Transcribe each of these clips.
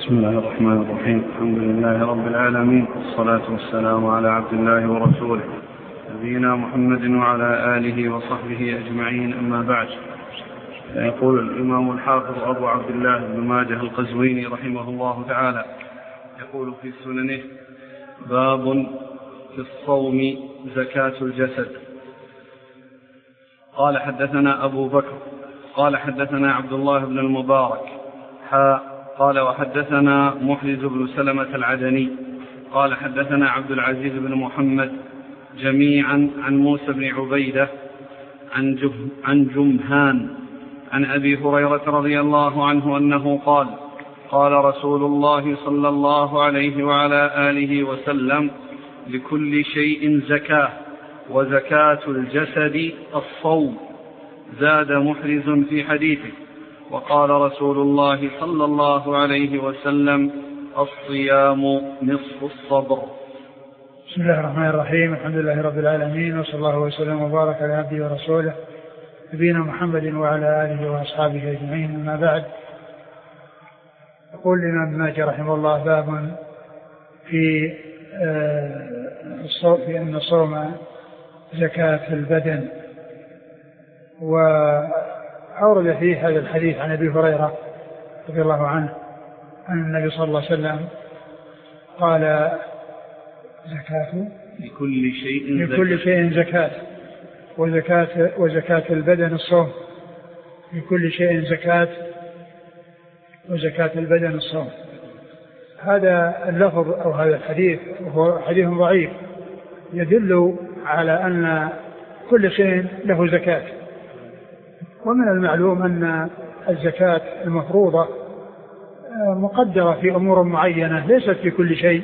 بسم الله الرحمن الرحيم. الحمد لله رب العالمين، والصلاة والسلام على عبد الله ورسوله نبينا محمد وعلى آله وصحبه أجمعين، أما بعد. يقول الإمام الحافظ أبو عبد الله بن ماجه القزويني رحمه الله تعالى، يقول في سننه: باب في الصوم زكاة الجسد. قال حدثنا أبو بكر قال حدثنا عبد الله بن المبارك قال وحدثنا محرز بن سلمة العدني قال حدثنا عبد العزيز بن محمد جميعا عن موسى بن عبيدة عن جمهان عن أبي هريرة رضي الله عنه أنه قال: قال رسول الله صلى الله عليه وعلى آله وسلم: لكل شيء زكاة، وزكاة الجسد الصوم. زاد محرز في حديثه: وقال رسول الله صلى الله عليه وسلم: الصيام نصف الصبر. بسم الله الرحمن الرحيم. الحمد لله رب العالمين، وصلى الله وسلم وبارك على عبده ورسوله نبينا محمد وعلى آله وأصحابه أجمعين، أما بعد. يقول الإمام ابن ماجه رحمه الله: باب في أن الصوم زكاة البدن. وأورد فيه هذا الحديث عن أبي هريرة رضي الله عنه أن النبي صلى الله عليه وسلم قال: زكاة لكل شيء زكاة، وزكاة البدن الصوم. لكل شيء زكاة، وزكاة البدن الصوم. هذا اللفظ أو هذا الحديث وهو حديث ضعيف، يدل على أن كل شيء له زكاة. ومن المعلوم أن الزكاة المفروضة مقدرة في أمور معينة ليست في كل شيء،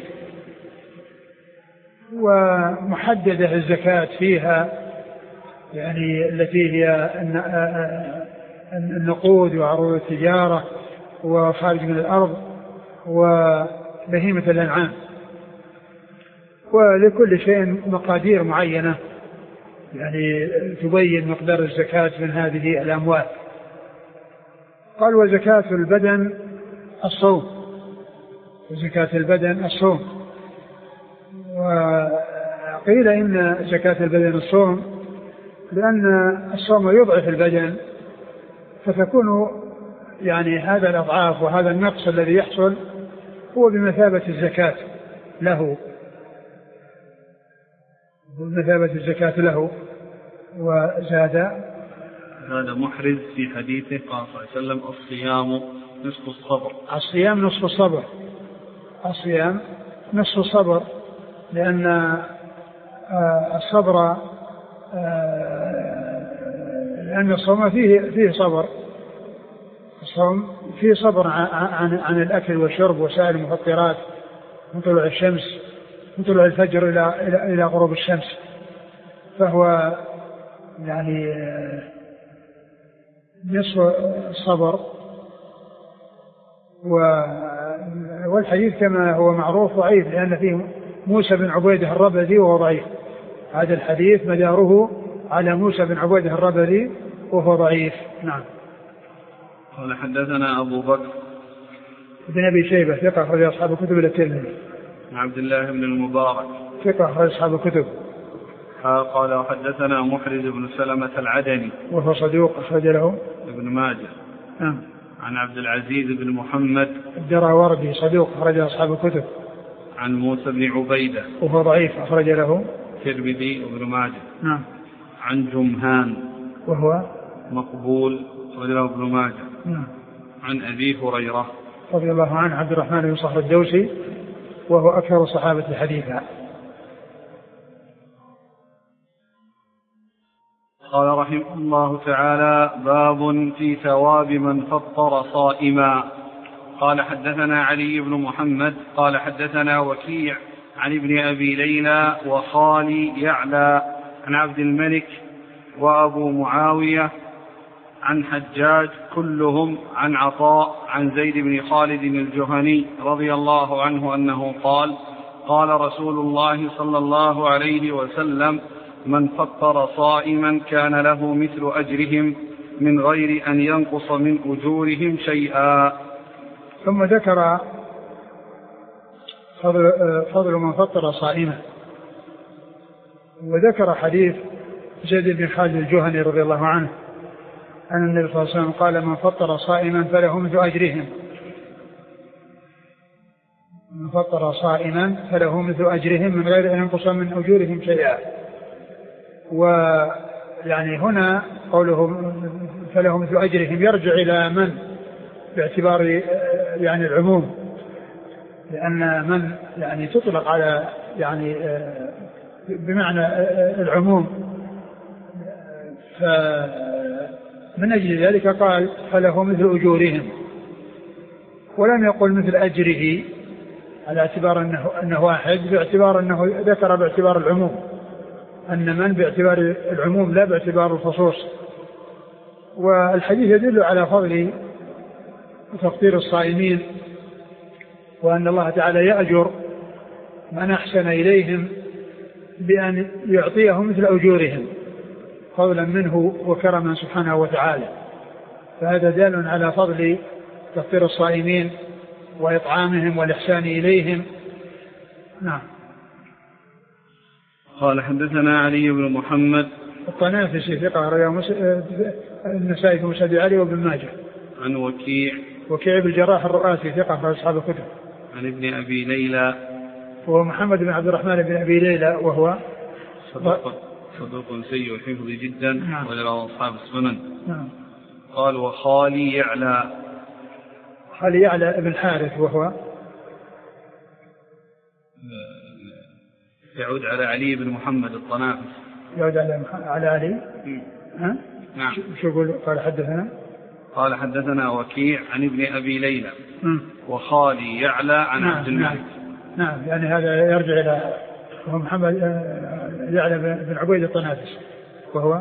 ومحددة الزكاة فيها، يعني التي هي النقود وعروض التجارة وخارج من الأرض وبهيمة الأنعام. ولكل شيء مقادير معينة يعني تبين مقدار الزكاة من هذه الأموال. قال: وزكاة البدن الصوم. وزكاة البدن الصوم. وقيل إن زكاة البدن الصوم لأن الصوم يضعف البدن، فتكون يعني هذا الأضعاف وهذا النقص الذي يحصل هو بمثابة الزكاة له، بمثابة الزكاة له. وزاد محرز في حديثه قال صلى الله عليه وسلم: الصيام نصف الصبر. الصيام نصف الصبر. الصيام نصف الصبر، لأن الصبر لأن الصوم فيه صبر. الصوم فيه صبر عن الأكل والشرب وسائر المفطرات من طلوع الشمس، من طلوع الفجر إلى غروب الشمس. فهو يعني نصف الصبر. والحديث كما هو معروف ضعيف، لأن فيه موسى بن عبيدة الربذي وهو ضعيف. هذا الحديث مداره على موسى بن عبيدة الربذي وهو ضعيف. نعم. قال: حدثنا أبو بكر بن أبي شيبة ثقة أخرج أصحاب الكتب إلى الترمذي. عبد الله بن المبارك ثقة أخرج أصحاب الكتب. قال: وحدثنا محرز بن سلمة العدني وهو صدوق أخرج له ابن ماجه. نعم. عن عبد العزيز بن محمد الدراوردي صدوق أخرج أصحاب الكتب. عن موسى بن عبيدة وهو ضعيف أخرج له الترمذي وابن ماجه. نعم. عن جمهان وهو مقبول أخرج له ابن ماجه. نعم. عن أبي هريرة رضي الله عنه عبد الرحمن بن صخر الدوسي، وهو أكثر الصحابة حديثا. قال رحمه الله تعالى: باب في ثواب من فطر صائما. قال: حدثنا علي بن محمد قال حدثنا وكيع عن ابن أبي ليلى وخالي يعلى عن عبد الملك وأبو معاوية عن حجاج، كلهم عن عطاء عن زيد بن خالد الجهني رضي الله عنه أنه قال: قال رسول الله صلى الله عليه وسلم: من فطر صائما كان له مثل أجرهم من غير أن ينقص من أجورهم شيئا. ثم ذكر فضل من فطر صائما. وذكر حديث زيد بن خالد الجهني رضي الله عنه أن النبي صلى الله عليه وسلم قال: من فطر صائما فله مثل أجرهم. من فطر صائما فله مثل أجرهم من غير أن ينقص من أجورهم شيئا. ويعني هنا قوله فله مثل أجرهم يرجع إلى من باعتبار يعني العموم، لأن من يعني تطلق على يعني بمعنى العموم، فمن أجل ذلك قال فله مثل أجورهم، ولم يقل مثل أجره على اعتبار أنه واحد، باعتبار أنه ذكر باعتبار العموم، أن من باعتبار العموم لا باعتبار الخصوص. والحديث يدل على فضل تفطير الصائمين، وأن الله تعالى يأجر من أحسن إليهم بأن يعطيهم مثل أجورهم فضلا منه وكرما سبحانه وتعالى. فهذا دال على فضل تفطير الصائمين وإطعامهم والإحسان إليهم. نعم. قال: حدثنا علي بن محمد الطنافسي ثقة رواه النسائي في مسند علي وابن ماجه. عن وكيع بن الجراح الرؤاسي ثقة في أصحاب الكتب. عن ابن أبي ليلى وهو محمد بن عبد الرحمن بن أبي ليلى وهو صدوق سيء الحفظ جدا. نعم. وله أصحاب السنن. نعم. قال: وخالي يعلى ابن الحارث وهو يعود على علي بن محمد الطنافس. يعود على علي. ها؟ نعم. شو يقول؟ قال حدثنا وكيع عن ابن أبي ليلى. وخالي يعلى عن عبد الملك. نعم. يعني هذا يرجع إلى وهو محمد يعلى بن عبيد الطنافس وهو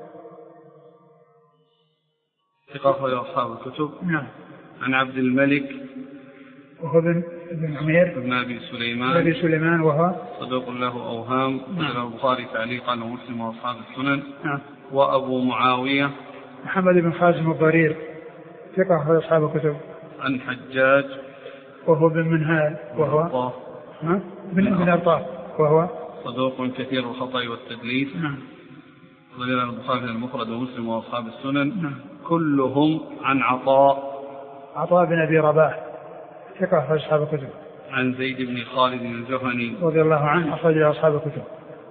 ثقة في أصحاب الكتب. نعم. عن عبد الملك وهو بن عمير بن أبي سليمان وهو صدوق له أوهام. له البخاري تعليقا ومسلم وأصحاب السنن. نعم. وأبو معاوية محمد بن خازم الضرير ثقة في أصحاب الكتب. عن حجاج وهو بن منهال وهو بن أرطاة وهو صدوق كثير الخطأ والتدليس. نعم. ولنا البخاري المفرد ومسلم وأصحاب السنن. نعم. كلهم عن عطاء بن أبي رباح ثقة في أصحاب الكتب. عن زيد بن خالد الجهني رضي الله عنه أخرج أصحاب الكتب.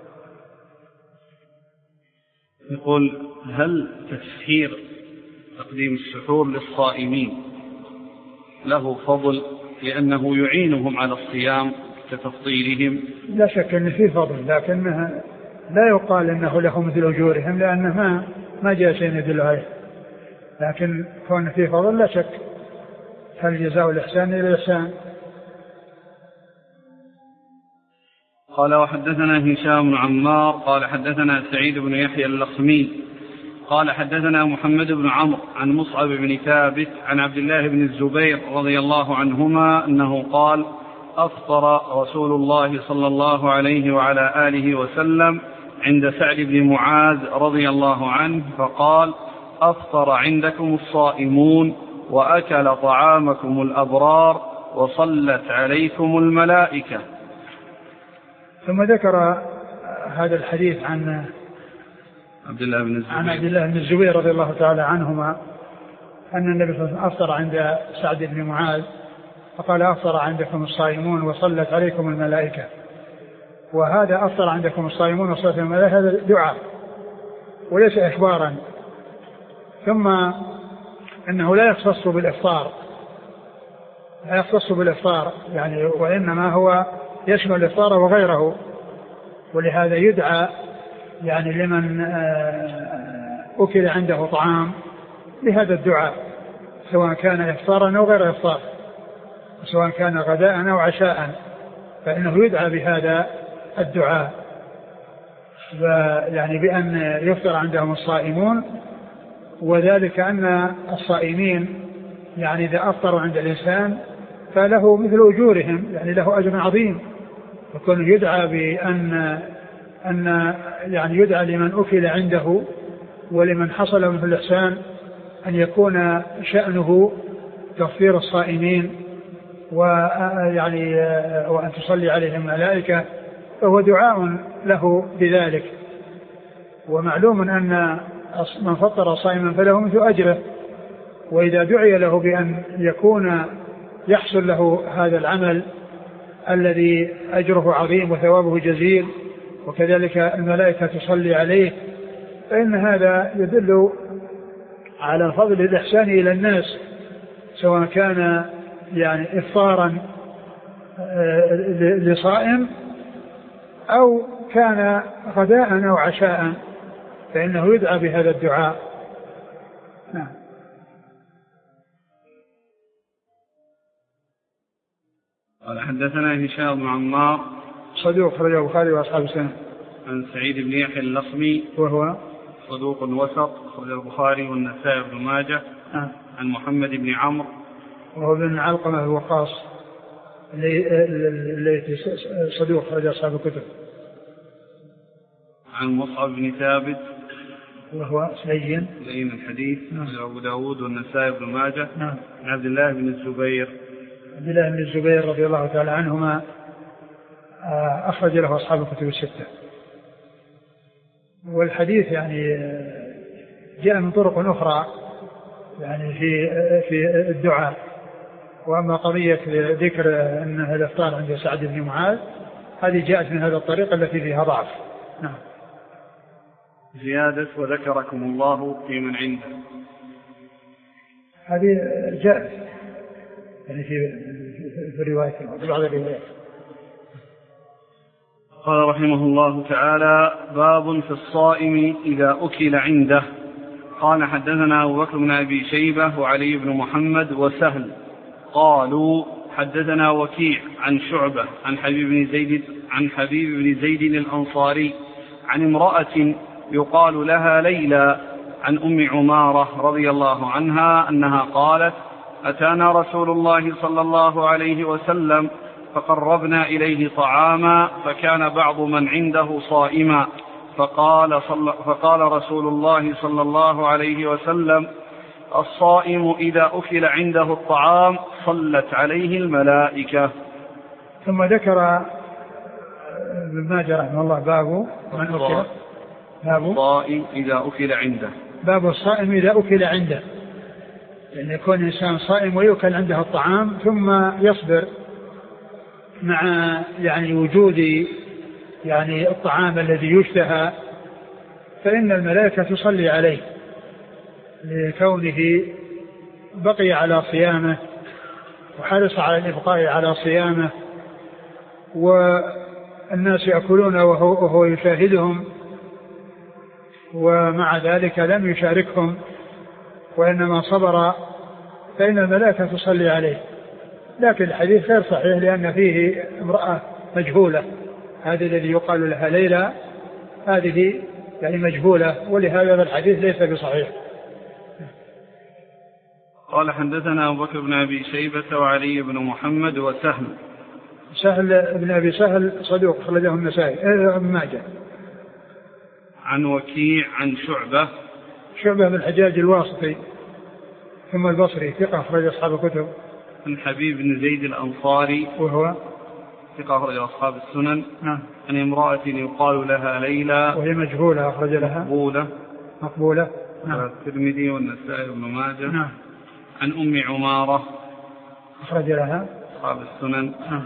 يقول: هل تسهير تقديم السحور للصائمين له فضل لأنه يعينهم على الصيام كتفطيرهم؟ لا شك أن فيه فضل، لكنها لا يقال أنه له مثل أجورهم، لأنه ما جاء شيء يدل عليه، لكن كون فيه فضل لا شك. هل جزاء الإحسان إلى الإحسان. قال: وحدثنا هشام بن عمار قال حدثنا سعيد بن يحيى اللخمي قال حدثنا محمد بن عمرو عن مصعب بن ثابت عن عبد الله بن الزبير رضي الله عنهما أنه قال: أفطر رسول الله صلى الله عليه وعلى آله وسلم عند سعد بن معاذ رضي الله عنه فقال: أفطر عندكم الصائمون وأكل طعامكم الأبرار وصلت عليكم الملائكة. ثم ذكر هذا الحديث عن عبد الله بن الزبير رضي الله تعالى عنهما أن النبي صلى الله عليه وسلم أفطر عند سعد بن معاذ فقال: أفطر عندكم الصائمون وصلت عليكم الملائكة. وهذا أفطر عندكم الصائمون وصلت عليكم الملائكة هذا دعاء وليس إخبارا. ثم أنه لا يختص بالإفطار يعني، وإنما هو يشمل الإفطار وغيره. ولهذا يدعى يعني لمن أكل عنده طعام بهذا الدعاء، سواء كان إفطارا أو غير إفطار، سواء كان غداء أو عشاء، فإنه يدعى بهذا الدعاء، يعني بأن يفطر عندهم الصائمون. وذلك أن الصائمين يعني إذا أفطروا عند الإنسان فله مثل أجورهم، يعني له أجر عظيم. يكون يدعى بأن يعني يدعى لمن أكل عنده ولمن حصل منه الإحسان أن يكون شأنه تفطير الصائمين ويعني وأن تصلي عليه الملائكة، فهو دعاء له بذلك. ومعلوم أن من فطر صائما فله مثل أجره، وإذا دعي له بأن يكون يحصل له هذا العمل الذي أجره عظيم وثوابه جزيل، وكذلك الملائكة تصلي عليه، فإن هذا يدل على فضل الإحسان إلى الناس، سواء كان يعني إفطارا لصائم أو كان غداء أو عشاء، فإنه يدعى بهذا الدعاء. نعم. قال حدثنا هشام بن عمار صدوق أخرجه البخاري وأصحاب السنن. عن سعيد بن يحيى اللخمي وهو صدوق وسط أخرجه البخاري والنسائي بن ماجه. عن محمد بن عمرو وهو بن علقمة الوقاص اللي صدوق أخرج أصحاب الكتب. عن مصعب بن ثابت وهو لين الحديث أبو داود والنسائي بن ماجه. عن عبد الله بن الزبير رضي الله تعالى عنهما أخرج له أصحاب الكتب الستة. والحديث يعني جاء من طرق أخرى يعني في الدعاء. وأما قضية ذكر أن الإفطار عند سعد بن معاذ هذه جاءت من هذا الطريق التي فيها ضعف. نعم. زيادة وذكركم الله في من عنده، هذه جاءت يعني في رواية في بعض الروايات. قال رحمه الله تعالى: باب في الصائم إذا أكل عنده. قال حدثنا أبو بكر بن أبي شيبة وعلي بن محمد وسهل قالوا حدثنا وكيع عن شعبة عن حبيب بن زيد الأنصاري عن امرأة يقال لها ليلى عن أم عمارة رضي الله عنها أنها قالت: أتانا رسول الله صلى الله عليه وسلم فقربنا إليه طعاما فكان بعض من عنده صائما فقال رسول الله صلى الله عليه وسلم: الصائم إذا أكل عنده الطعام صلت عليه الملائكة. ثم ذكر ابن ماجه رحمه الله باب الصائم إذا أكل عنده. باب الصائم إذا أكل عنده، لأن يكون إنسان صائم ويؤكل عنده الطعام ثم يصبر مع يعني وجود يعني الطعام الذي يشتهى، فإن الملائكة تصلي عليه لكونه بقي على صيامه وحرص على الإبقاء على صيامه، والناس يأكلون وهو يشاهدهم، ومع ذلك لم يشاركهم وإنما صبر، فإن الملائكة تصلي عليه. لكن الحديث غير صحيح لأن فيه امرأة مجهولة، هذه الذي يقال لها ليلى هذه يعني مجهولة، ولهذا الحديث ليس بصحيح. قال حدثنا أبو بكر بن أبي شيبة وعلي بن محمد وسهل. سهل بن أبي سهل صدوق أخرجه النسائي ابن ماجه. عن وكيع عن شعبة بن الحجاج الواسطي ثم البصري ثقة أخرج أصحاب الكتب. عن حبيب بن زيد الأنصاري وهو ثقة أخرج أصحاب السنن. نعم. عن امرأة يقال لها ليلى وهي مجهولة أخرج لها مقبولة. نعم. الترمذي والنسائي بن ماجه. نعم. عن أم عمارة أخرج لها أصحاب السنن. نعم.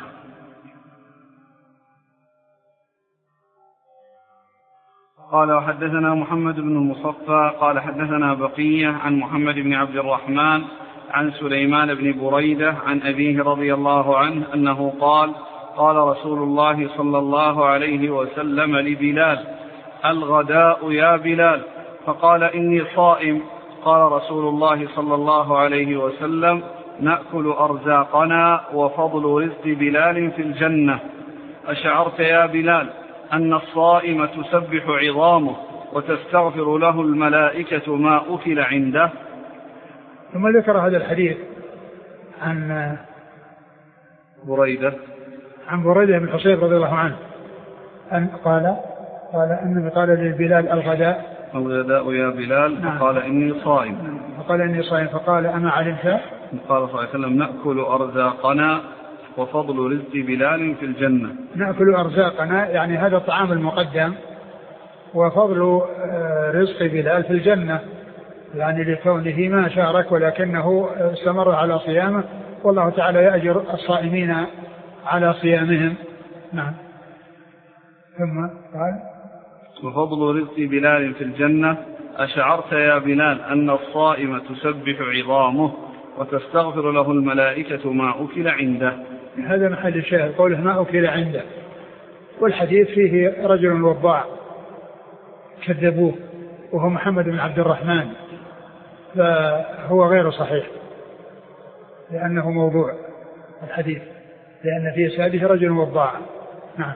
قال وحدثنا محمد بن المصفى قال حدثنا بقية عن محمد بن عبد الرحمن عن سليمان بن بريدة عن أبيه رضي الله عنه أنه قال رسول الله صلى الله عليه وسلم لبلال: الغداء يا بلال. فقال: إني صائم. قال رسول الله صلى الله عليه وسلم: نأكل أرزاقنا وفضل رزق بلال في الجنة. أشعرت يا بلال أن الصائم تسبح عظامه وتستغفر له الملائكة ما أكل عنده؟ ثم ذكر هذا الحديث عن بريدة بن حصيب رضي الله عنه أن قال أنه قال للبلال: الغداء يا بلال. فقال: إني صائم. فقال: إني صائم. فقال: أما علمت قال صلى الله عليه وسلم نأكل أرزاقنا وفضل رزق بلال في الجنة. نأكل أرزاقنا يعني هذا الطعام المقدم، وفضل رزق بلال في الجنة يعني لكونه ما شارك ولكنه استمر على صيامه، والله تعالى يأجر الصائمين على صيامهم. نعم. ثم قال وفضل رزق بلال في الجنة أشعرت يا بلال أن الصائم تسبح عظامه وتستغفر له الملائكة ما أكل عنده. هذا محل الشاهد قوله ما أكل عنده، والحديث فيه رجل وضاع كذبوه وهو محمد بن عبد الرحمن، فهو غير صحيح لأنه موضوع الحديث، لأن فيه سادس رجل وضاع. نعم.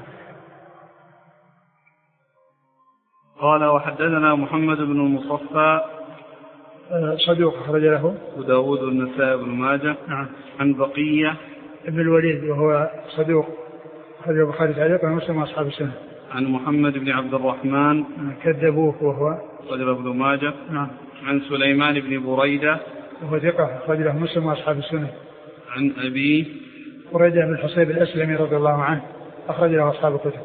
قال وحدثنا محمد بن المصفى صدوق أخرج له وداود والنسائي بن ماجه. نعم. عن بقية ابن الوليد وهو صدوق أخرج البخاري تعليقا ومسلم وأصحاب السنة. عن محمد بن عبد الرحمن كذبوه وهو أخرج له ابن ماجه. نعم. عن سليمان بن بريدة وهو ثقة أخرج له مسلم وأصحاب السنة. عن أبيه بريدة بن الحصيب الأسلمي رضي الله عنه أخرج له أصحاب الكتب.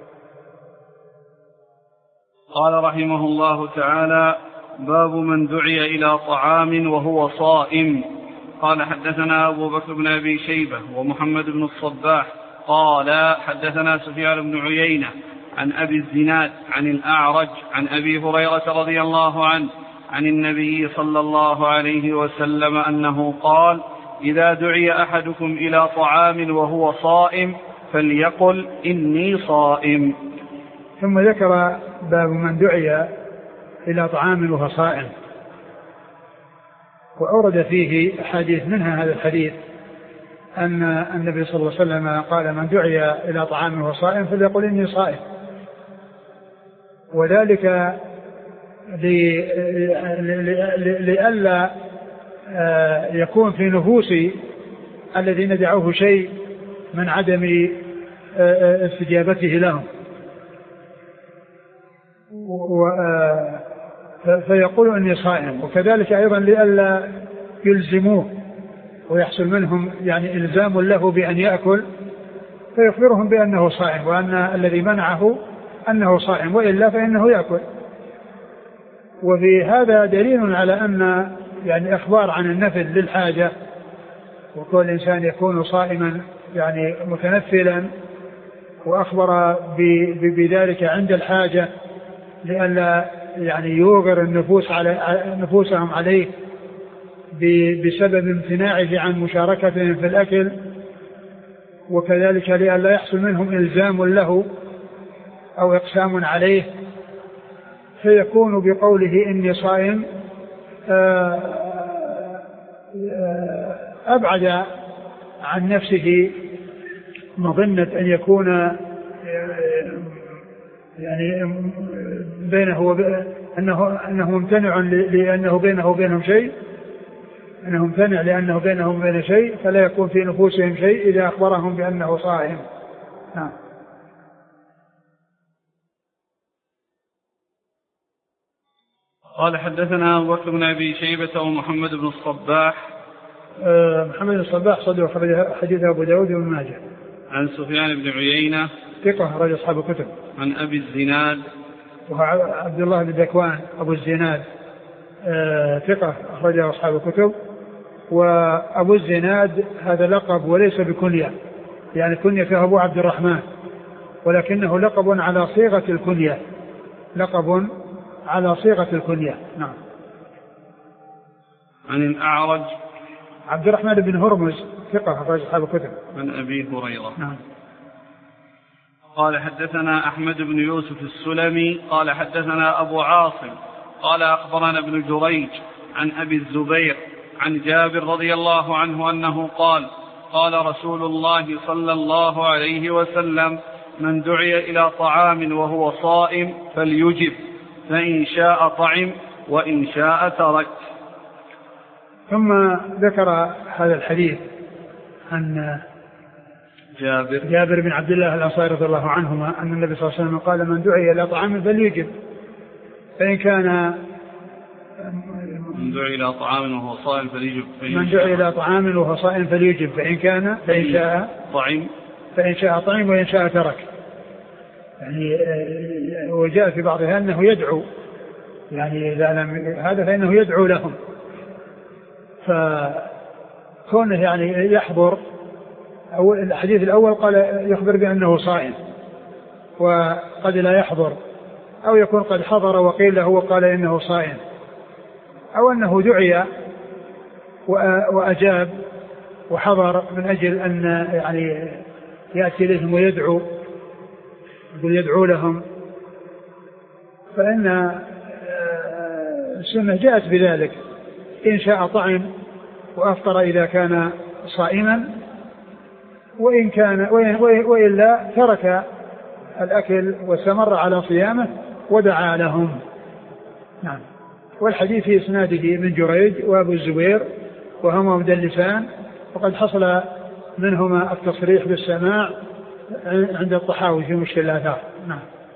قال رحمه الله تعالى باب من دعي إلى طعام وهو صائم. قال حدثنا أبو بكر بن أبي شيبة ومحمد بن الصباح قال حدثنا سفيان بن عيينة عن أبي الزناد عن الأعرج عن أبي هريرة رضي الله عنه عن النبي صلى الله عليه وسلم أنه قال إذا دعي أحدكم إلى طعام وهو صائم فليقل إني صائم. ثم ذكر باب من دعي إلى طعام وهو صائم، وأورد فيه حديث منها هذا الحديث أن النبي صلى الله عليه وسلم قال من دعي إلى طعام وهو صائم فليقل إني صائم، وذلك لئلا يكون في نفوس الذين دعوه شيء من عدم استجابته لهم، فيقول إني صائم، وكذلك أيضا لئلا يلزموه ويحصل منهم يعني إلزام له بأن يأكل فيخبرهم بأنه صائم وأن الذي منعه أنه صائم وإلا فإنه يأكل. وفي هذا دليل على أن يعني إخبار عن النفل للحاجة، وكل إنسان يكون صائما يعني متنفلا، وأخبر بذلك عند الحاجة لئلا يعني يوغر النفوس نفوسهم عليه بسبب امتناعه عن مشاركتهم في الأكل، وكذلك لئلا يحصل منهم إلزام له أو إقسام عليه، فيكون بقوله إني صائم أبعد عن نفسه مظنة أن يكون يعني بينه أنه ممتنع لأنه بينه وبينهم شيء، أنه ممتنع لأنه بينهم وبين شيء، فلا يكون في نفوسهم شيء إذا أخبرهم بأنه صائم. نعم. قال حدثنا أبو بكر بن أبي شيبة ومحمد بن الصباح. محمد بن الصباح صدوق حديث أبو داود وابن ماجه. عن سفيان بن عيينة ثقة رجل أصحاب الكتب. عن أبي الزناد وهو عبد الله بن ذكوان أبو الزناد ثقة أخرجه أصحاب الكتب. وأبو الزناد هذا لقب وليس بكنية، يعني كنية أبو عبد الرحمن، ولكنه لقب على صيغة الكنية، لقب على صيغة الكنية. نعم. عن الأعرج عبد الرحمن بن هرمز ثقة أخرج أصحاب الكتب. عن أبي هريرة. نعم. قال حدثنا أحمد بن يوسف السلمي قال حدثنا أبو عاصم قال أخبرنا ابن جريج عن أبي الزبير عن جابر رضي الله عنه أنه قال قال رسول الله صلى الله عليه وسلم من دعي إلى طعام وهو صائم فليجب، فإن شاء طعم وإن شاء ترك. ثم ذكر هذا الحديث عن جابر بن عبد الله الأنصاري رضي الله عنهما أن النبي صلى الله عليه وسلم قال من دعي إلى طعام فليجب، فإن كان من دعي إلى طعام وهو صائم فليجب. من دعي إلى طعام وهو صائم فليجب فإن شاء طعم وإن شاء ترك. يعني وجاء في بعضها أنه يدعو، يعني إذا لم هذا فإنه يدعو لهم، فكونه يعني يحضر. أو الحديث الأول قال يخبر بأنه صائم وقد لا يحضر، أو يكون قد حضر وقيل له وقال إنه صائم، أو أنه دعي وأجاب وحضر من أجل أن يعني يأتي لهم ويدعو، يقول يدعو لهم. فإن السنة جاءت بذلك، إن شاء طعم وأفطر إذا كان صائما، وإلا ترك الأكل واستمر على صيامه ودعا لهم. نعم. والحديث في إسناده من جريج وأبو الزبير وهما مدلسان، وقد حصل منهما التصريح بالسماع عند الطحاوي في مشكل الآثار. نعم.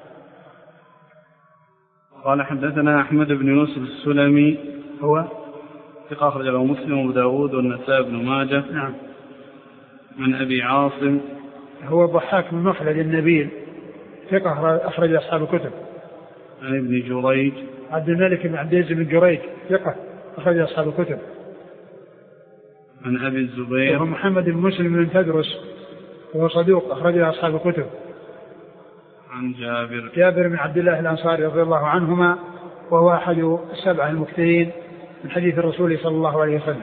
قال حدثنا أحمد بن يوسف السلمي هو ثقة أخرج له مسلم وأبو داود والنسائي بن ماجه. نعم. من أبي عاصم هو ضحاك بن مخلد النبيل ثقة أخرج أصحاب الكتب. عن ابن جريج عبد الملك بن عبد العزيز بن جريج ثقة أخرج أصحاب الكتب. عن أبي الزبير وهو محمد بن مسلم بن تدرس وهو صدوق أخرج أصحاب الكتب. عن جابر بن عبد الله الأنصاري رضي الله عنهما، وهو أحد السبعة المكثرين من حديث الرسول صلى الله عليه وسلم.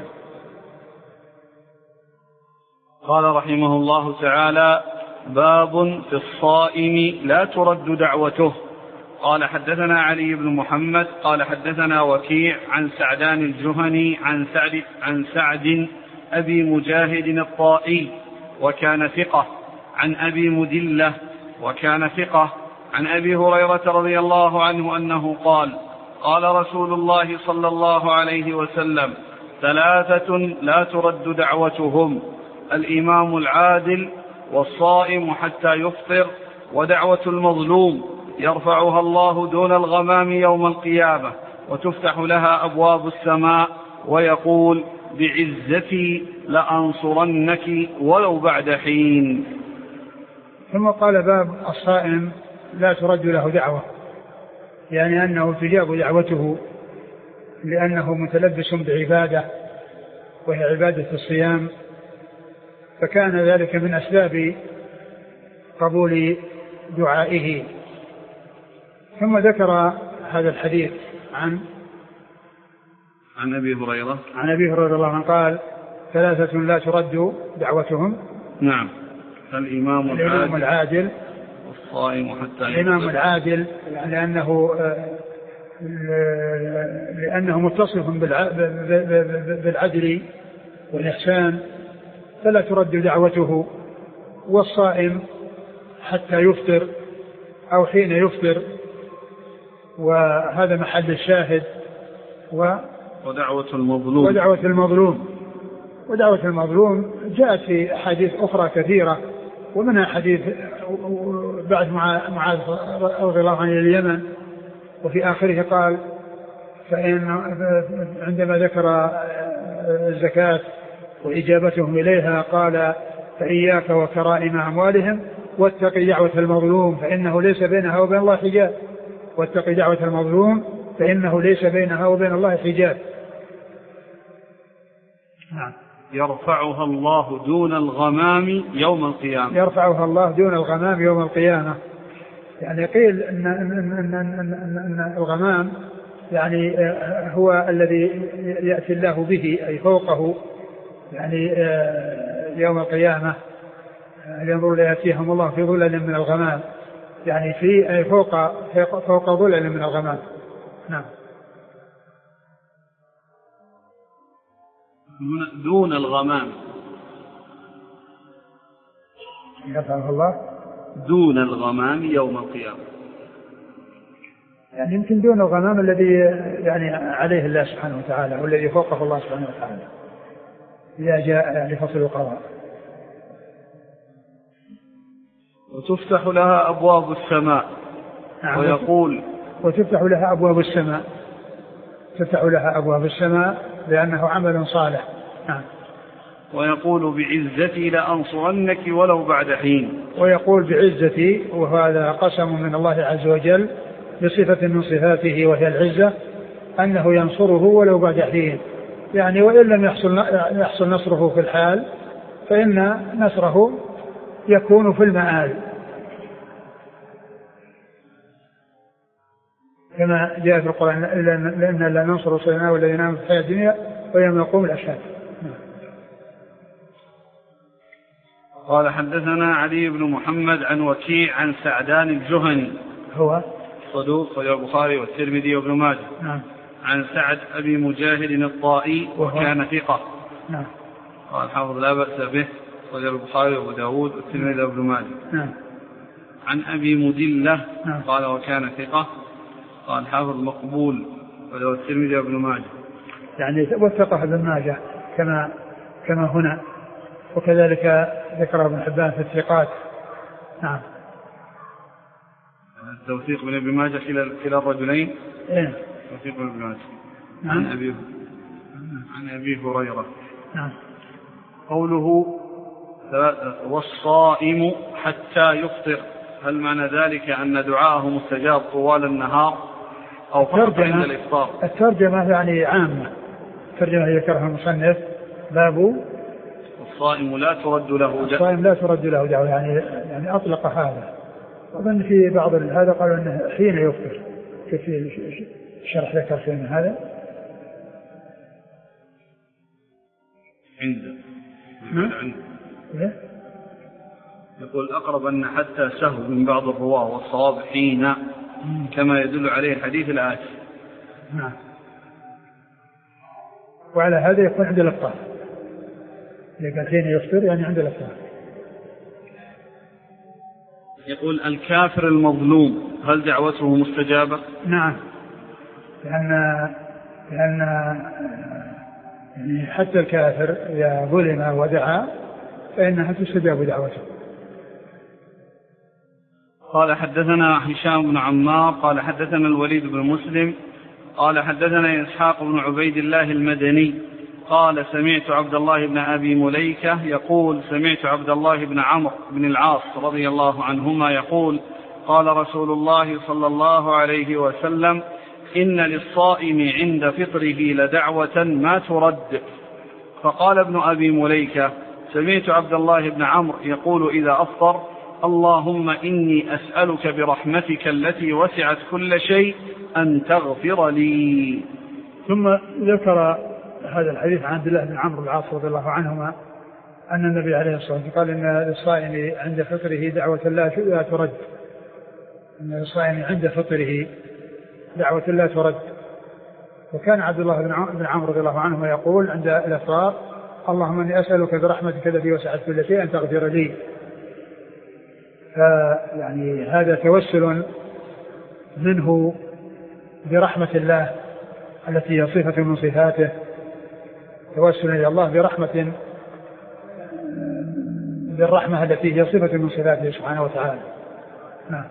قال رحمه الله تعالى: باب في الصائم لا ترد دعوته. قال حدثنا علي بن محمد قال حدثنا وكيع عن سعدان الجهني عن سعد أبي مجاهد الطائي وكان ثقة، عن أبي مدلة وكان ثقة، عن أبي هريرة رضي الله عنه أنه قال: قال رسول الله صلى الله عليه وسلم: ثلاثة لا ترد دعوتهم: الإمام العادل، والصائم حتى يفطر، ودعوة المظلوم يرفعها الله دون الغمام يوم القيامة، وتفتح لها أبواب السماء، ويقول: بعزتي لأنصرنك ولو بعد حين. ثم قال: باب الصائم لا ترد له دعوة، يعني أنه تجاب دعوته لأنه متلبس بعبادة وهي عبادة الصيام، فكان ذلك من أسباب قبول دعائه. ثم ذكر هذا الحديث عن أبي هريرة رضي الله عنه قال: ثلاثة لا ترد دعوتهم. نعم. الإمام العادل والصائم حتى الإمام العادل لأنه متصف بالعدل والإحسان فلا ترد دعوته، والصائم حتى يفطر أو حين يفطر، وهذا محل الشاهد. ودعوة المظلوم جاءت في حديث أخرى كثيرة، ومنها حديث بعد معاذ رضي الله عنه اليمن، وفي آخره قال: عندما ذكر الزكاة وإجابتهم إليها قال: فإياك وكرائم أموالهم واتق دعوة المظلوم فإنه ليس بينها وبين الله حجاب. واتق دعوة المظلوم فإنه ليس بينها وبين الله حجاب. نعم. يرفعها الله دون الغمام يوم القيامة. يرفعها الله دون الغمام يوم القيامة. يعني قيل أن الغمام يعني هو الذي يأتي الله به أي فوقه، يعني يوم القيامة ينظر ليأتيهم الله في ظلل من الغمام، يعني في فوق ظلل من الغمام. نعم. دون الغمام يرفعه الله دون الغمام يوم القيامة، يعني يمكن دون الغمام الذي يعني عليه الله سبحانه وتعالى، والذي فوقه الله سبحانه وتعالى إذا جاء لفصل القضاء. وتفتح لها أبواب السماء. نعم. ويقول: وتفتح لها أبواب السماء، تفتح لها أبواب السماء لأنه عمل صالح. نعم. ويقول بعزتي لأنصرنك ولو بعد حين. ويقول بعزتي، وهذا قسم من الله عز وجل بصفة من صفاته وهي العزة، أنه ينصره ولو بعد حين، يعني وإن لم يحصل نصره في الحال فإن نصره يكون في المآل، كما جاء في القرآن لأن لا ننصر رسلنا والذين آمنوا في الحياة الدنيا ويوم يقوم الأشهاد. قال حدثنا علي بن محمد عن وكيع عن سعدان الجهني هو صدوق صحيح البخاري والترمذي وابن ماجه. نعم. عن سعد أبي مجاهد الطائي وكان ثقة. نعم. قال حافظ لا بأس به صحيح البخاري وابو داود والترمذي وابن ماجه. نعم. عن أبي مدلة. نعم. قال وكان ثقة. قال حافظ مقبول وله الترمذي وابن ماجه، يعني وثقه ابن ماجه كما هنا، وكذلك ذكر ابن حبان في الثقات. نعم. التوثيق من ابن ماجه كلا الرجلين. إيه؟ توثيق من ابن ماجه. نعم. عن أبي هريرة. نعم. قوله والصائم حتى يفطر، هل معنى ذلك أن دعاءه مستجاب طوال النهار أو فقط عند الإفطار؟ الترجمة يعني عامة، الترجمة ذكرها المصنف باب الصائم لا ترد له الصائم لا ترد له دعوة، يعني أطلق هذا. أظن في بعض هذا قالوا أنه حين يفطر، كيف الشرح ذكر في هذا عنده. يقول الأقرب أن حتى سهو من بعض الرواة والصواب حين كما يدل عليه الحديث الآتي. نعم. وعلى هذا يكون عند الإفطار، إذا قال حين يفطر يعني عند الإفطار. يقول الكافر المظلوم هل دعوته مستجابة؟ نعم، لأن يعني حتى الكافر إذا ظلم ودعا فإنها تستجاب دعوته. قال حدثنا هشام بن عمار قال حدثنا الوليد بن مسلم قال حدثنا إسحاق بن عبيد الله المدني قال سمعت عبد الله بن أبي مليكة يقول سمعت عبد الله بن عمرو بن العاص رضي الله عنهما يقول قال رسول الله صلى الله عليه وسلم إن للصائم عند فطره لدعوة ما ترد. فقال ابن أبي مليكة سمعت عبد الله بن عمرو يقول إذا أفطر اللهم إني أسألك برحمتك التي وسعت كل شيء أن تغفر لي. ثم ذكر هذا الحديث عن عبد الله بن عمرو العاص رضي الله عنهما أن النبي عليه الصلاة والسلام قال إن للصائم عند فطره دعوة لا ترد، إن للصائم عند فطره دعوة لا ترد. وكان عبد الله بن عمرو رضي الله عنهما يقول عند الإفطار اللهم إني أسألك برحمتك التي وسعت كل شيء أن تغفر لي. فيعني هذا توسل منه برحمة الله التي هي صفة من صفاته، توسل إلى الله بالرحمة التي هي صفة من صفاته سبحانه وتعالى. نعم.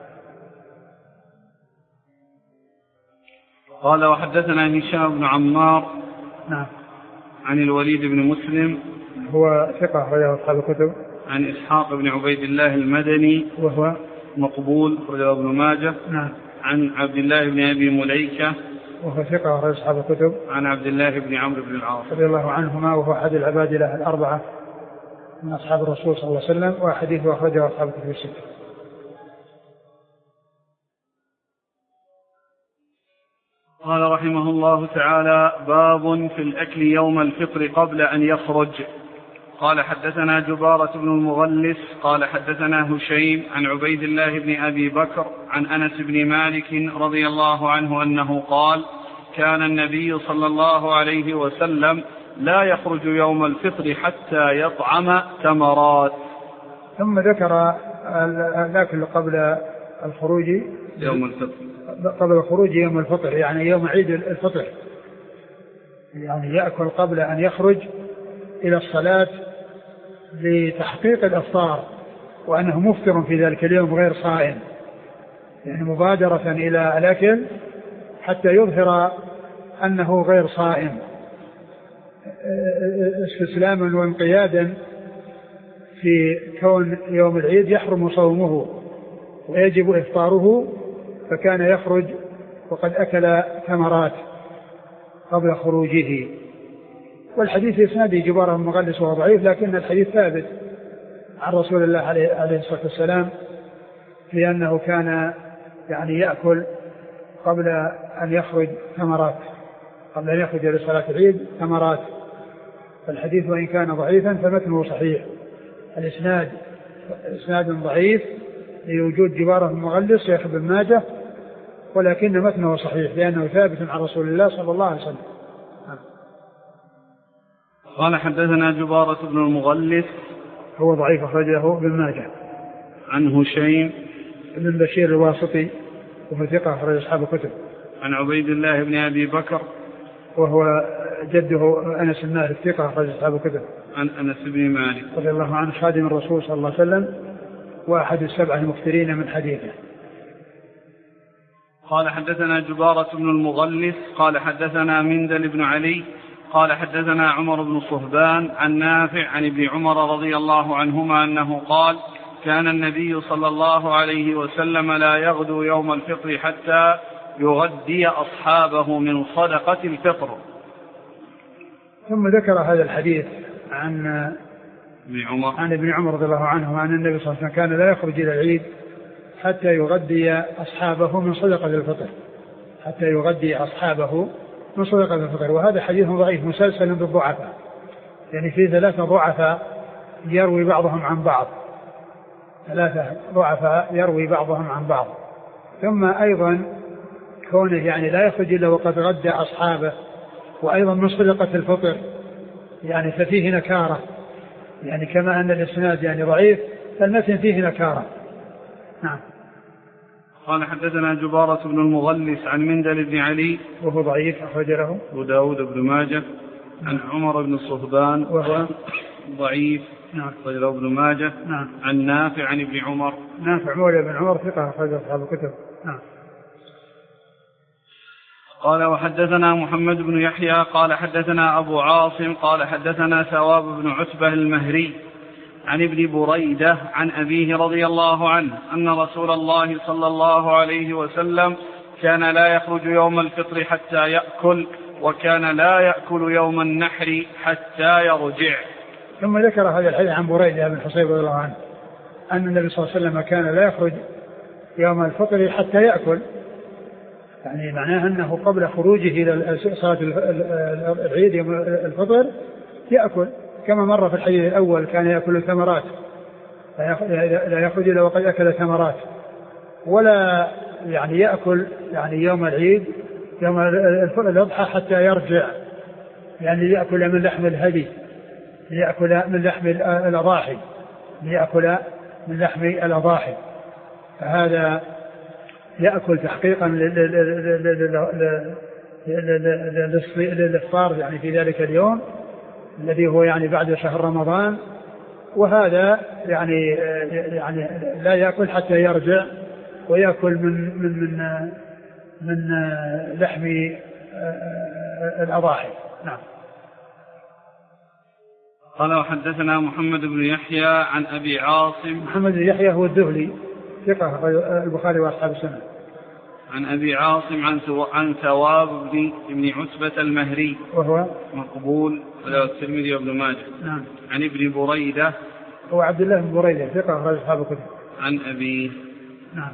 قال وحدثنا هشام بن عمار. نعم. عن الوليد بن مسلم هو ثقة أخرجه أصحاب الكتب. عن إسحاق بن عبيد الله المدني وهو مقبول أخرجه ابن ماجه. نعم. عن عبد الله بن أبي مليكة وهو ثقة أخرجه أصحاب الكتب. عن عبد الله بن عمرو بن العاص رضي الله عنهما وهو أحد العباد له الأربعة من أصحاب الرسول صلى الله عليه وسلم، وحديثه أخرجه أصحاب الكتب الستة. قال رحمه الله تعالى باب في الأكل يوم الفطر قبل أن يخرج. قال حدثنا جبارة بن المغلس قال حدثنا هشيم عن عبيد الله بن أبي بكر عن أنس بن مالك رضي الله عنه أنه قال كان النبي صلى الله عليه وسلم لا يخرج يوم الفطر حتى يطعم تمرات. ثم ذكر الأكل قبل الخروج يوم الفطر، قبل الخروج يوم الفطر يعني يوم عيد الفطر، يعني يأكل قبل أن يخرج إلى الصلاة لتحقيق الإفطار وأنه مفطر في ذلك اليوم غير صائم، يعني مبادرة إلى الأكل حتى يظهر أنه غير صائم استسلاما وانقيادا في كون يوم العيد يحرم صومه ويجب إفطاره، فكان يخرج وقد أكل ثمرات قبل خروجه. والحديث إسناده جبارة مغلس وهو ضعيف، لكن الحديث ثابت عن رسول الله عليه الصلاة والسلام في أنه كان يعني يأكل قبل أن يخرج ثمرات، قبل أن يخرج لصلاة العيد ثمرات. فالحديث وإن كان ضعيفا فمتنه صحيح. الإسناد إسناد ضعيف لوجود جبارة المغلس شيخ ابن ماجه، ولكن متنه صحيح لأنه ثابت عن رسول الله صلى الله عليه وسلم. قال حدثنا جبارة بن المغلس هو ضعيف أخرجه ابن ماجه. عن هشيم بن بشير الواسطي وهو ثقة أخرج أصحاب الكتب. عن عبيد الله بن أبي بكر وهو جده أنس بن مالك ثقة أخرج أصحاب الكتب. عن أنس بن مالك رضي الله عنه خادم الرسول صلى الله عليه وسلم وأحد السبعة المكثرين من حديثه. قال حدثنا جبارة بن المغلس قال حدثنا مندل بن علي قال حدثنا عمر بن صهبان عن نافع عن ابن عمر رضي الله عنهما أنه قال كان النبي صلى الله عليه وسلم لا يغدو يوم الفطر حتى يغدي أصحابه من صدقة الفطر. ثم ذكر هذا الحديث عن ابن عمر رضي الله عنه أن النبي صلى الله عليه وسلم كان لا يخرج إلى العيد حتى يغدي أصحابه من صدقة الفطر، حتى يغدي أصحابه من صدقة الفطر. وهذا حديث ضعيف مسلسل بالضعفاء، يعني في ثلاثة ضعفاء يروي بعضهم عن بعض، ثلاثة ضعفاء يروي بعضهم عن بعض. ثم أيضا كونه يعني لا يخرج إلا وقد غدى أصحابه، وأيضا من صدقة الفطر، يعني ففيه نكارة، يعني كما أن الإسناد يعني ضعيف فالمتن فيه نكارة. نعم. قال حدثنا جبارة بن المغلس عن مندل بن علي وهو ضعيف أخرج له أبو داود بن ماجه. عن عمر بن صهبان وهو ضعيف نعم أخرج له ابن ماجه. نعم. عن نافع عن ابن عمر نافع مولى بن عمر ثقة أخرج أصحاب الكتب. نعم. قال وحدثنا محمد بن يحيى قال حدثنا أبو عاصم قال حدثنا ثواب بن عتبة المهري عن ابن بريدة عن أبيه رضي الله عنه أن رسول الله صلى الله عليه وسلم كان لا يخرج يوم الفطر حتى يأكل، وكان لا يأكل يوم النحر حتى يرجع. ثم ذكر هذا الحديث عن بريدة بن حصيب رضي الله عنه أن النبي صلى الله عليه وسلم كان لا يخرج يوم الفطر حتى يأكل، يعني معناه أنه قبل خروجه إلى صلاة العيد يوم الفطر يأكل، كما مر في الحديث الأول كان يأكل الثمرات، لا يخرج إلا وقد أكل ثمرات، ولا يعني يأكل يعني يوم العيد يوم الأضحى حتى يرجع، يعني يأكل من لحم الهدي، يأكل من لحم الأضاحي، يأكل من لحم الأضاحي. فهذا يأكل تحقيقا للإفطار يعني في ذلك اليوم الذي هو يعني بعد شهر رمضان، وهذا يعني لا يأكل حتى يرجع ويأكل من لحم الأضاحي. نعم. قال وحدثنا محمد بن يحيى عن أبي عاصم. محمد بن يحيى هو الذهلي ثقة البخاري وأصحاب السنة. عن أبي عاصم عن ثواب بن عتبة المهري وهو مقبول وله الترمذي وابن ماجه. نعم. عن ابن بريدة هو عبد الله بن بريدة ثقة أخرج أصحاب الكتب. عن أبيه. نعم.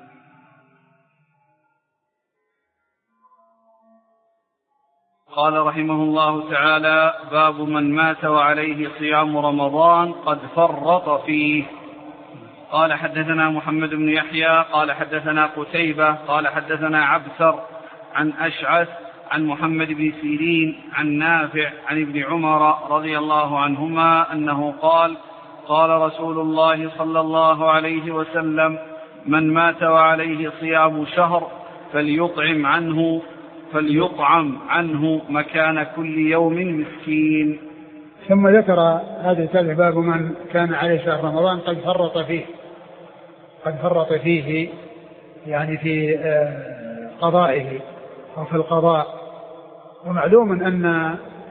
قال رحمه الله تعالى باب من مات وعليه صيام رمضان قد فرط فيه. قال حدثنا محمد بن يحيى قال حدثنا قتيبة قال حدثنا عبثر عن أشعث عن محمد بن سيرين عن نافع عن ابن عمر رضي الله عنهما أنه قال قال رسول الله صلى الله عليه وسلم من مات وعليه صيام شهر فليطعم عنه مكان كل يوم مسكين. ثم ذكر هذا التابع باب من كان عليه شهر رمضان قد فرط فيه يعني في قضائه أو في القضاء، ومعلوم أن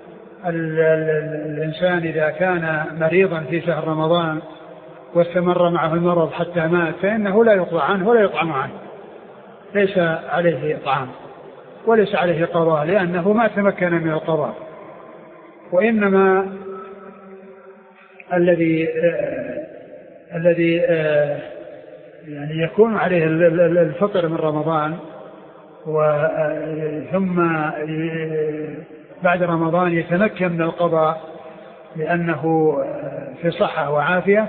الإنسان إذا كان مريضا في شهر رمضان واستمر معه المرض حتى مات فإنه لا يقضى عنه ولا يطعم عنه، ليس عليه إطعام وليس عليه قضاء لأنه ما تمكن من القضاء. وإنما الذي يعني يكون عليه الفطر من رمضان ثم بعد رمضان يتمكن من القضاء لأنه في صحة وعافية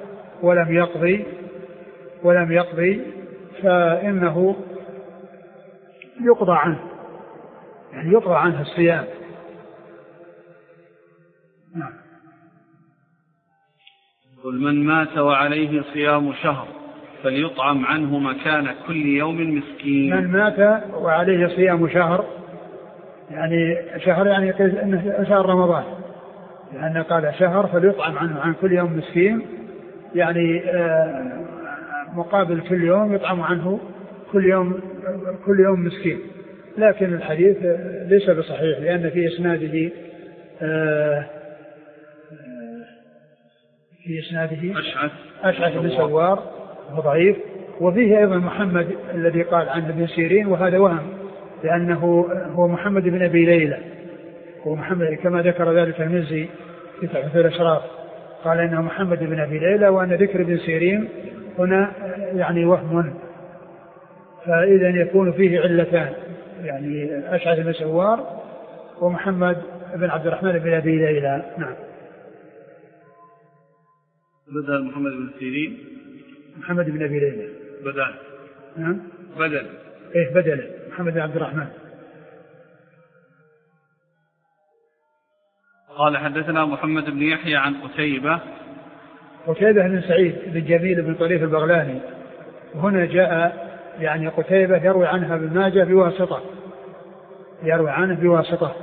ولم يقضي فإنه يقضى عنه، يعني يقضى عنه الصيام. نعم. قل من مات وعليه صيام شهر فليطعم عنه مكان كل يوم مسكين. من مات وعليه صيام شهر يعني شهر يعني شهر رمضان، لأنه قال شهر فليطعم عنه عن كل يوم مسكين، يعني مقابل كل يوم يطعم عنه كل يوم مسكين. لكن الحديث ليس بصحيح لأن في إسناده أشعث بن سوار ضعيف، وفيه أيضا محمد الذي قال عنه ابن سيرين وهذا وهم، لأنه هو محمد بن أبي ليلى، هو محمد كما ذكر ذلك المزي في تحفة الأشراف، قال إنه محمد بن أبي ليلى وأن ذكر ابن سيرين هنا يعني وهم، فإذا يكون فيه علتان، يعني أشعث بن سوار ومحمد بن عبد الرحمن بن أبي ليلى. نعم. بدل محمد بن سيرين محمد بن أبي ليلى بدل. نعم بدل. إيه بدل محمد بن عبد الرحمن. قال حدثنا محمد بن يحيى عن قتيبة بن سعيد بن جميل بن طريف البغلاني، وهنا جاء يعني قتيبة يروي عنها ابن ماجه بواسطة، يروي عنه بواسطة،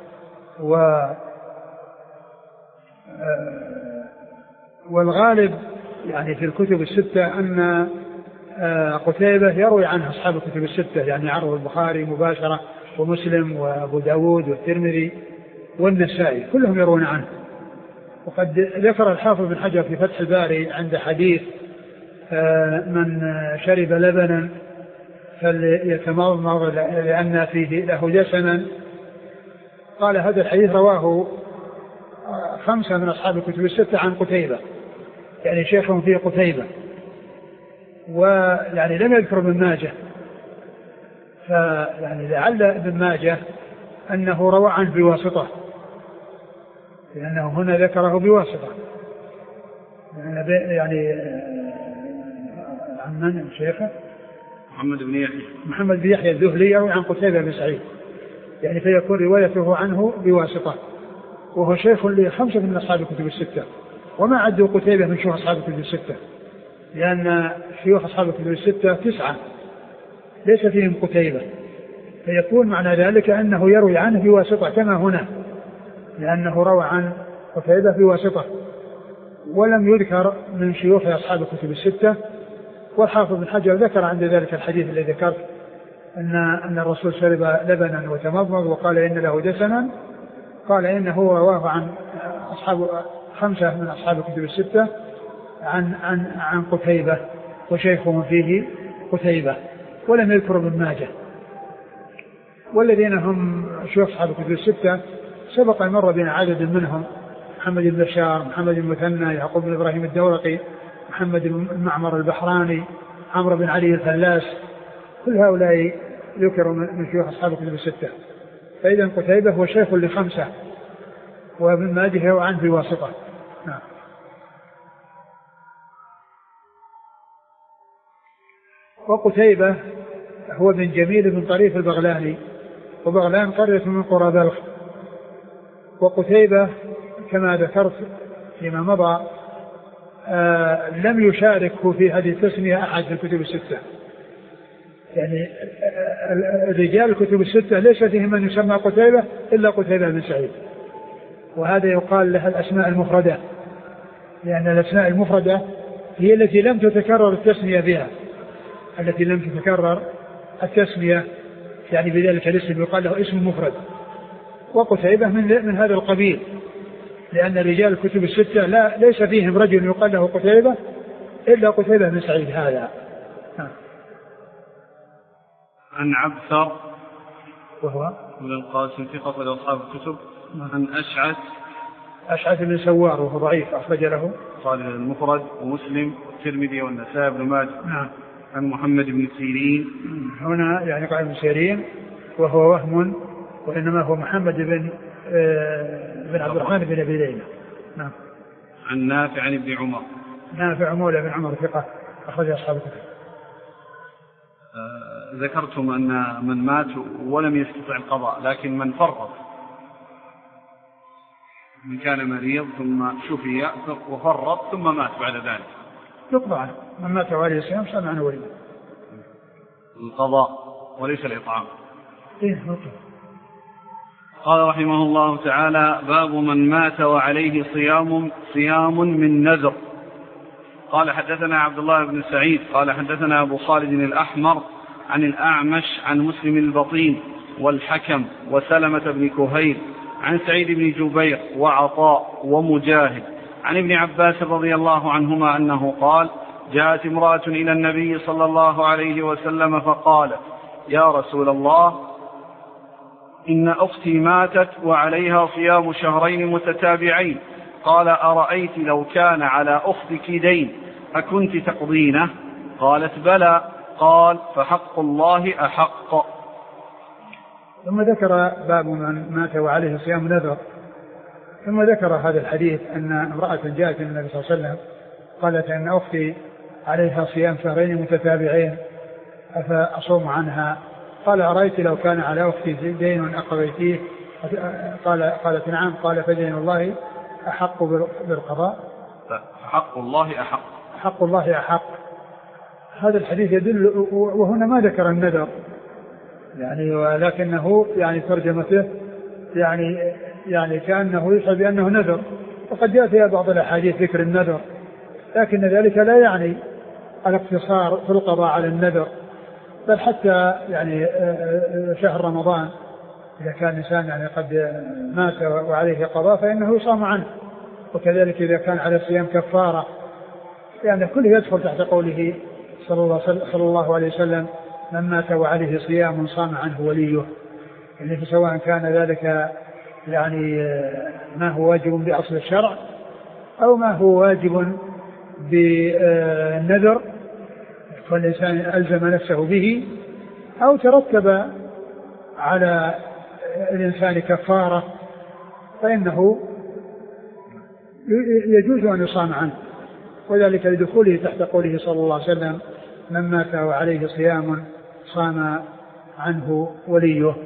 والغالب يعني في الكتب الستة أن قتيبة يروي عنه أصحاب الكتب الستة، يعني عرض البخاري مباشرة ومسلم وأبو داود والترمذي والنسائي كلهم يروون عنه. وقد ذكر الحافظ بن حجر في فتح الباري عند حديث من شرب لبنا فليتمضمض لأن فيه له دسما، قال هذا الحديث رواه 5 من أصحاب الكتب الستة عن قتيبة، يعني شيخهم فيه قتيبة، ويعني لم يذكر ابن ماجه، فيعني لعل ابن ماجه أنه روى عنه بواسطة، لأنه هنا ذكره بواسطة، يعني عن من شيخه محمد بن يحيى الذهلي يروي عن قتيبة بن سعيد، يعني فيكون روايته عنه بواسطة، وهو شيخ ل5 من أصحاب الكتب الستة، وما عدوا قتيبة من شيوخ أصحاب الكتب الستة، لأن شيوخ أصحاب الكتب الستة 9 ليس فيهم قتيبة، فيكون معنى ذلك أنه يروي عنه بواسطة كما هنا، لأنه روى عن قتيبة بواسطة ولم يذكر من شيوخ أصحاب الكتب الستة. والحافظ بن حجر ذكر عند ذلك الحديث الذي ذكرت أن الرسول شرب لبنا وتمضمض وقال إن له دسما، قال إنه رواه عن 5 من أصحاب الكتب الستة عن قتيبة وشيخهم فيه قتيبة، ولم يذكر ابن ماجه. والذين هم شيوخ أصحاب الكتب الستة سبق أن مر بنا عدد منهم: محمد بن بشار، محمد بن مثنى، يعقوب بن إبراهيم الدورقي، محمد بن معمر البحراني، عمرو بن علي الفلاس، كل هؤلاء ذكروا من شيوخ أصحاب الكتب الستة. فإذا قتيبة هو شيخ ل5 وابن ماجه يروي عنه بواسطة. نعم. وقتيبة هو بن جميل بن طريف البغلاني، وبغلان قرية من قرى بلخ. وقتيبة كما ذكرت فيما مضى لم يشاركه في هذه التسمية أحد في الكتب الستة، يعني رجال الكتب الستة ليس فيهم من يسمى قتيبة إلا قتيبة بن سعيد، وهذا يقال لها الأسماء المفردة، لأن الأسماء المفردة هي التي لم تتكرر التسمية بها، يعني بذلك الاسم يقال له اسم مفرد، وقتيبة من هذا القبيل، لأن رجال الكتب الستة ليس فيهم رجل يقال له قتيبة إلا قتيبة بن سعيد هذا. عن عبثر وهو من القاسم ثقة أخرج أصحاب الكتب. عن أشعث بن سوار وهو ضعيف أخرج له البخاري المفرد ومسلم والترمذي والنسائي بن ماجه. نعم. عن محمد بن سيرين، هنا يعني قال ابن سيرين وهو وهم، وإنما هو محمد بن عبد الرحمن بن أبي ليلى. نعم. عن نافع عن ابن عمر. نافع مولى بن عمر ثقة أخرج أصحاب الكتب. ذكرتم أن من مات ولم يستطع القضاء، لكن من فرط، من كان مريض ثم شفي وفرط ثم مات بعد ذلك يقضى عنه، من مات وعليه الصيام صام عنه وليه القضاء وليس الإطعام. قال رحمه الله تعالى: باب من مات وعليه صيام من نذر. قال حدثنا عبد الله بن سعيد قال حدثنا أبو خالد الأحمر عن الأعمش عن مسلم البطين والحكم وسلمة بن كهيل عن سعيد بن جبير وعطاء ومجاهد عن ابن عباس رضي الله عنهما أنه قال: جاءت امرأة إلى النبي صلى الله عليه وسلم فقالت: يا رسول الله، إن أختي ماتت وعليها صيام شهرين متتابعين. قال: أرأيت لو كان على أختك دين أكنت تقضينه؟ قالت: بلى. قال: فحق الله أحق. ثم ذكر باب من مات وعليه صيام نذر، ثم ذكر هذا الحديث أن امرأة جاءت إلى النبي صلى الله عليه وسلم قالت أن أختي عليها صيام شهرين متتابعين أفأصوم عنها؟ قال: أرأيت لو كان على أختي دين أقضيتيه؟ قالت: نعم. قال: فدين الله أحق بالقضاء. حق الله أحق. حق الله أحق. هذا الحديث يدل، وهنا ما ذكر النذر يعني، ولكنه يعني ترجمته يعني كأنه يشعر بأنه نذر، وقد جاء في بعض الأحاديث ذكر النذر، لكن ذلك لا يعني الاقتصار في القضاء على النذر، بل حتى يعني شهر رمضان إذا كان الإنسان يعني قد مات وعليه قضاء فإنه يصام عنه، وكذلك إذا كان على الصيام كفارة، يعني كله يدخل تحت قوله صلى الله عليه وسلم: من مات وعليه صيام صام عنه وليه. يعني سواء كان ذلك يعني ما هو واجب بأصل الشرع أو ما هو واجب بالنذر فالإنسان ألزم نفسه به، أو ترتب على الإنسان كفارة، فإنه يجوز أن يصام عنه، وذلك لدخوله تحت قوله صلى الله عليه وسلم: من مات وعليه صيام صام عنه وليه.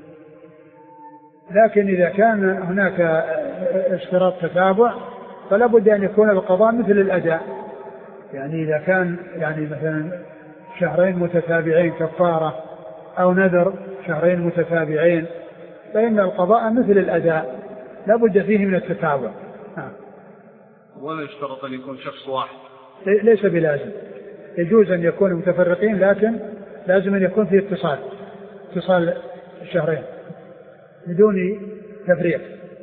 لكن إذا كان هناك اشتراط تتابع فلا بد أن يكون القضاء مثل الأداء، يعني إذا كان يعني مثلا شهرين متتابعين كفارة أو نذر شهرين متتابعين فإن القضاء مثل الأداء لا بد فيه من التتابع. ولا يشترط أن يكون شخص واحد؟ ليس بلازم، يجوز أن يكونوا متفرقين، لكن لازم أن يكون فيه اتصال الشهرين بدون تفريق.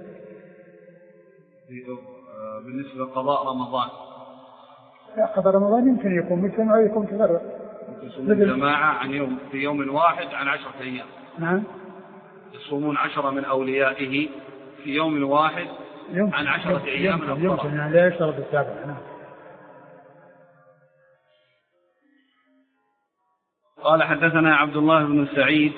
بالنسبة لقضاء رمضان، قضاء رمضان يمكن يكون مجتمع ويكون متفرق، مثل جماعة في يوم واحد عن 10 أيام. نعم. يصومون 10 من أوليائه في يوم واحد عن 10 أيام من الفرق. يمكن يعني لا يشترط التابع. نعم. قال حدثنا عبد الله بن سعيد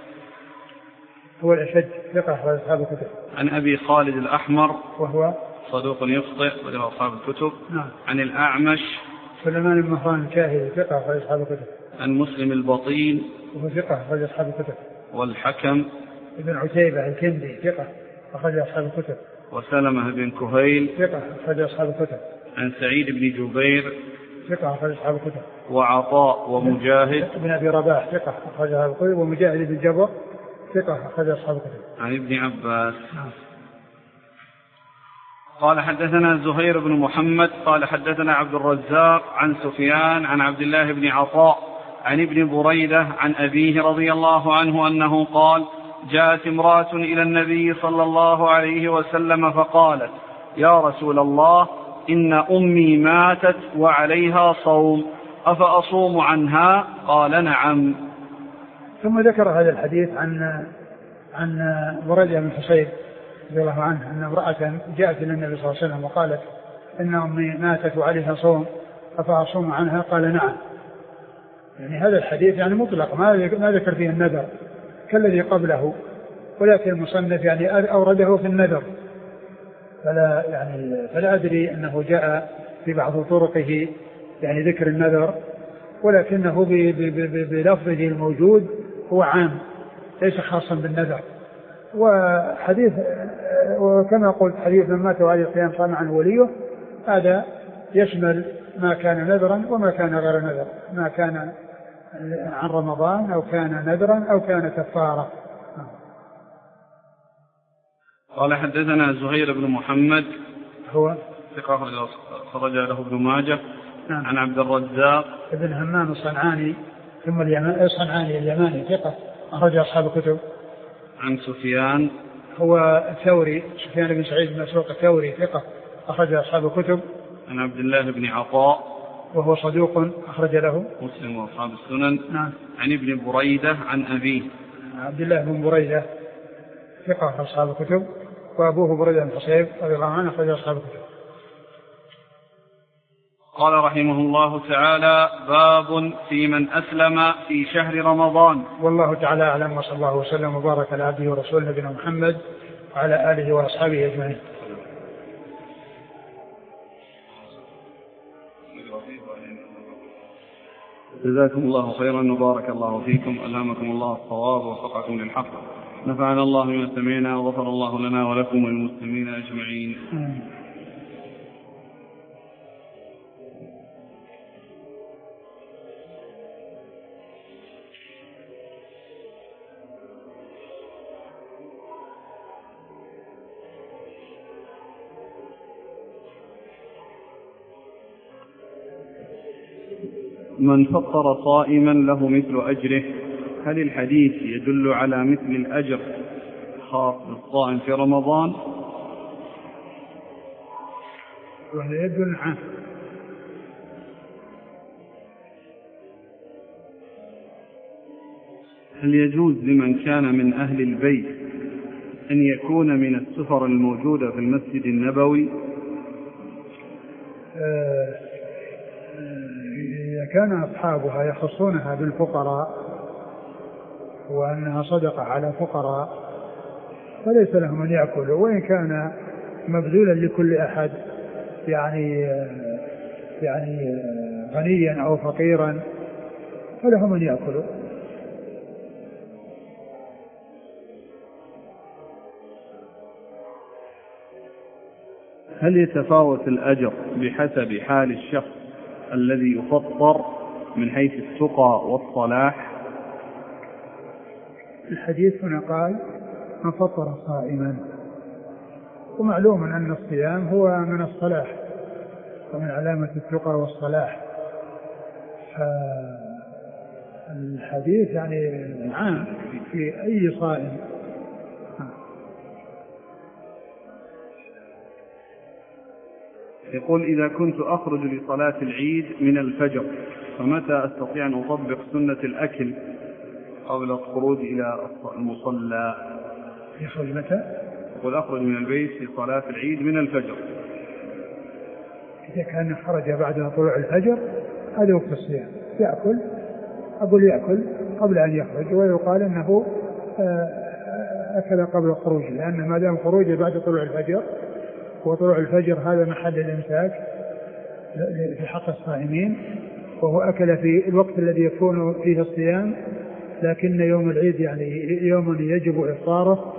هو الأشد ثقة أخرج أصحاب الكتب. عن أبي خالد الأحمر وهو صدوق يخطئ وله أصحاب الكتب. نعم. عن الأعمش سليمان بن مهران الكاهلي ثقة أخرج أصحاب الكتب. عن مسلم البطين وهو ثقة أخرج أصحاب الكتب. والحكم ابن عتيبة الكندي ثقة أخرج أصحاب الكتب. وسلمة بن كهيل ثقة أخرج أصحاب الكتب. عن سعيد بن جبير ثقة أخرج أصحاب الكتب. وعطاء ومجاهد بن أبي رباح ثقة أخرج أصحاب الكتب. ومجاهد بن جبر ثقة أخرج أصحاب الكتب. عن ابن عباس. قال حدثنا زهير بن محمد قال حدثنا عبد الرزاق عن سفيان عن عبد الله بن عطاء عن ابن بريدة عن أبيه رضي الله عنه أنه قال: جاءت امرأة إلى النبي صلى الله عليه وسلم فقالت: يا رسول الله، إن أمي ماتت وعليها صوم، أفأصوم عنها؟ قال: نعم. ثم ذكر هذا الحديث عن بريدة بن حصيب رضي الله عنه أن امرأة جاءت إلى النبي صلى الله عليه وسلم وقالت: إن أمي ماتت وعليها صوم، أفأصوم عنها؟ قال: نعم. يعني هذا الحديث يعني مطلق، ما ذكر فيه النذر كالذي قبله، ولكن المصنف يعني أورده في النذر، فلا أدري أنه جاء في بعض طرقه يعني ذكر النذر، ولكنه بلفظه الموجود هو عام ليس خاصا بالنذر. وحديث وكما قلت حديث من مات وعليه صيام صام عنه وليه، هذا يشمل ما كان نذرا وما كان غير نذر، ما كان عن رمضان أو كان نذرا أو كان كفارة. قال: حدثنا زهير بن محمد، هو ثقة خرج له ابن ماجه. نعم. عن عبد الرزاق ابن همام الصنعاني ثم الصنعاني اليماني ثقة أخرج أصحاب الكتب. عن سفيان، هو الثوري، سفيان بن سعيد بن مسروق الثوري ثقة أخرج أصحاب الكتب. عن عبد الله بن عطاء وهو صدوق أخرج له مسلم وأصحاب السنن. نعم. عن ابن بريدة عن أبيه عبد الله بن بريدة ثقة أخرج أصحاب الكتب، وأبوه بريدة بن حصيب رضي الله عنه أخرج أصحاب الكتب. قال رحمه الله تعالى: باب في من أسلم في شهر رمضان. والله تعالى أعلم، وصلى الله وسلم وبارك على عبده ورسوله نبينا محمد وعلى آله وأصحابه أجمعين. جزاكم الله خيرا وبارك الله فيكم، ألهمكم الله الصواب ووفقكم للحق، نفعنا الله بما سمعنا وغفر الله لنا ولكم وللمسلمين أجمعين. من فطر صائما له مثل أجره. هل الحديث يدل على مثل الأجر خاص بالصائم في رمضان؟ وهذا يدل عنه. هل يجوز لمن كان من أهل البيت أن يكون من السفر الموجودة في المسجد النبوي؟ إذا كان أصحابها يخصونها بالفقراء وأنها صدقة على فقراء فليس لهم أن يأكلوا، وإن كان مبذولا لكل أحد يعني غنيا أو فقيرا فلهم أن يأكلوا. هل يتفاوت الأجر بحسب حال الشخص الذي يفطر من حيث التقى والصلاح؟ الحديث هنا قال: من فطر صائما، ومعلوم أن الصيام هو من الصلاح ومن علامة التقى والصلاح، فالحديث يعني عام في أي صائم. يقول: إذا كنت أخرج لصلاة العيد من الفجر فمتى أستطيع أن أطبق سنة الأكل قبل الخروج إلى المصلى؟ يخرج متى؟ يقول: أخرج من البيت في صلاة العيد من الفجر. إذا كان خرج بعد طلوع الفجر هذا وقت الصيام، يأكل قبل أن يخرج، ويقال أنه أكل قبل الخروج، لأن ما دام خروجه بعد طلوع الفجر، وطلوع الفجر هذا محل الإمساك في حق الصائمين، وهو أكل في الوقت الذي يكون فيه الصيام، لكن يوم العيد يعني يوم يجب إفطاره،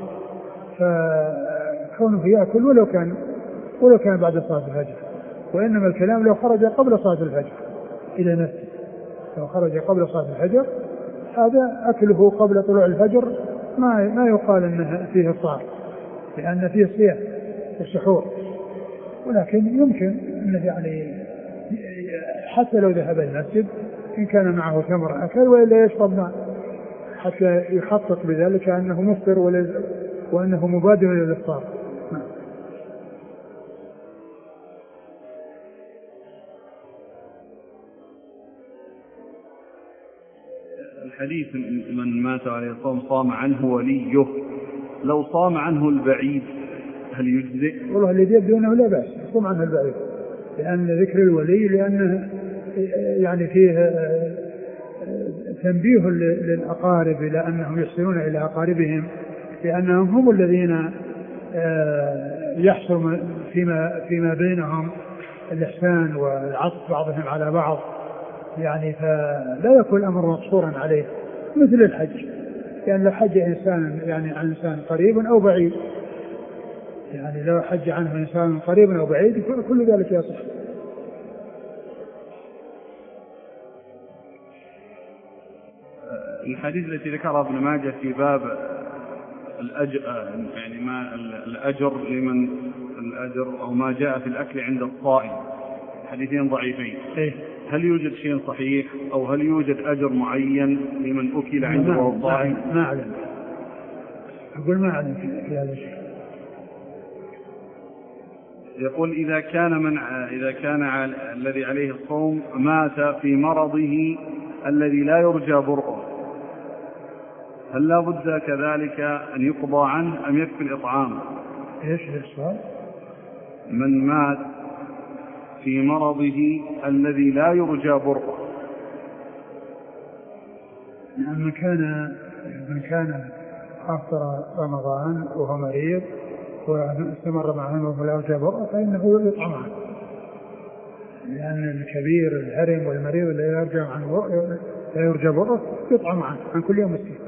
فكونه يأكل ولو كان بعد صلاة الفجر. وإنما الكلام لو خرج قبل صلاة الفجر إلى نفسه، لو خرج قبل صلاة الفجر هذا أكله قبل طلوع الفجر ما يقال أنه فيه إفطار، لأن فيه صيام السحور، ولكن يمكن أنه يعني حتى لو ذهب المسجد إن كان معه تمر أكل، وإلا يشرب ماء حتى يحقق بذلك أنه مفطر وأنه مبادر إلى الإفطار. الحديث من مات عليه الصوم صام عنه وليه، لو صام عنه البعيد هل يجزئ؟ والله الذي يبدو أنه لا بأس يصوم عنه البعيد، لأن ذكر الولي لأنه يعني فيه تنبيه للأقارب إلى أنهم يحسنون إلى أقاربهم، لأنهم هم الذين يحصل فيما بينهم الإحسان والعطف بعضهم على بعض، يعني فلا يكون الأمر مقصورا عليه مثل الحج، لأن لو حج إنسان يعني عن إنسان قريب أو بعيد، يعني لو حج عنه إنسان قريب أو بعيد كل ذلك يصح. الحديث التي ذكرها ابن ماجه في باب الأجر، يعني ما الأجر لمن الأجر أو ما جاء في الأكل عند الصائم، حديثين ضعيفين، هل يوجد شيء صحيح أو هل يوجد أجر معين لمن أكل عنده وهو الصائم؟ ما أعلم، أقول ما أعلم في هذا الشيء. يقول إذا كان الذي عليه الصوم مات في مرضه الذي لا يرجى برؤه، هل لا بد كذلك أن يقضى عنه أم يكفي الإطعام؟ إيش السؤال؟ من مات في مرضه الذي لا يرجى برؤه، من كان أفطر رمضان وهو مريض واستمر معه ولا يرجى برؤه فإنه يطعم عنه، لأن الكبير الهرم والمريض الذي لا يرجى برؤه يطعم عنه عن كل يوم مسكين.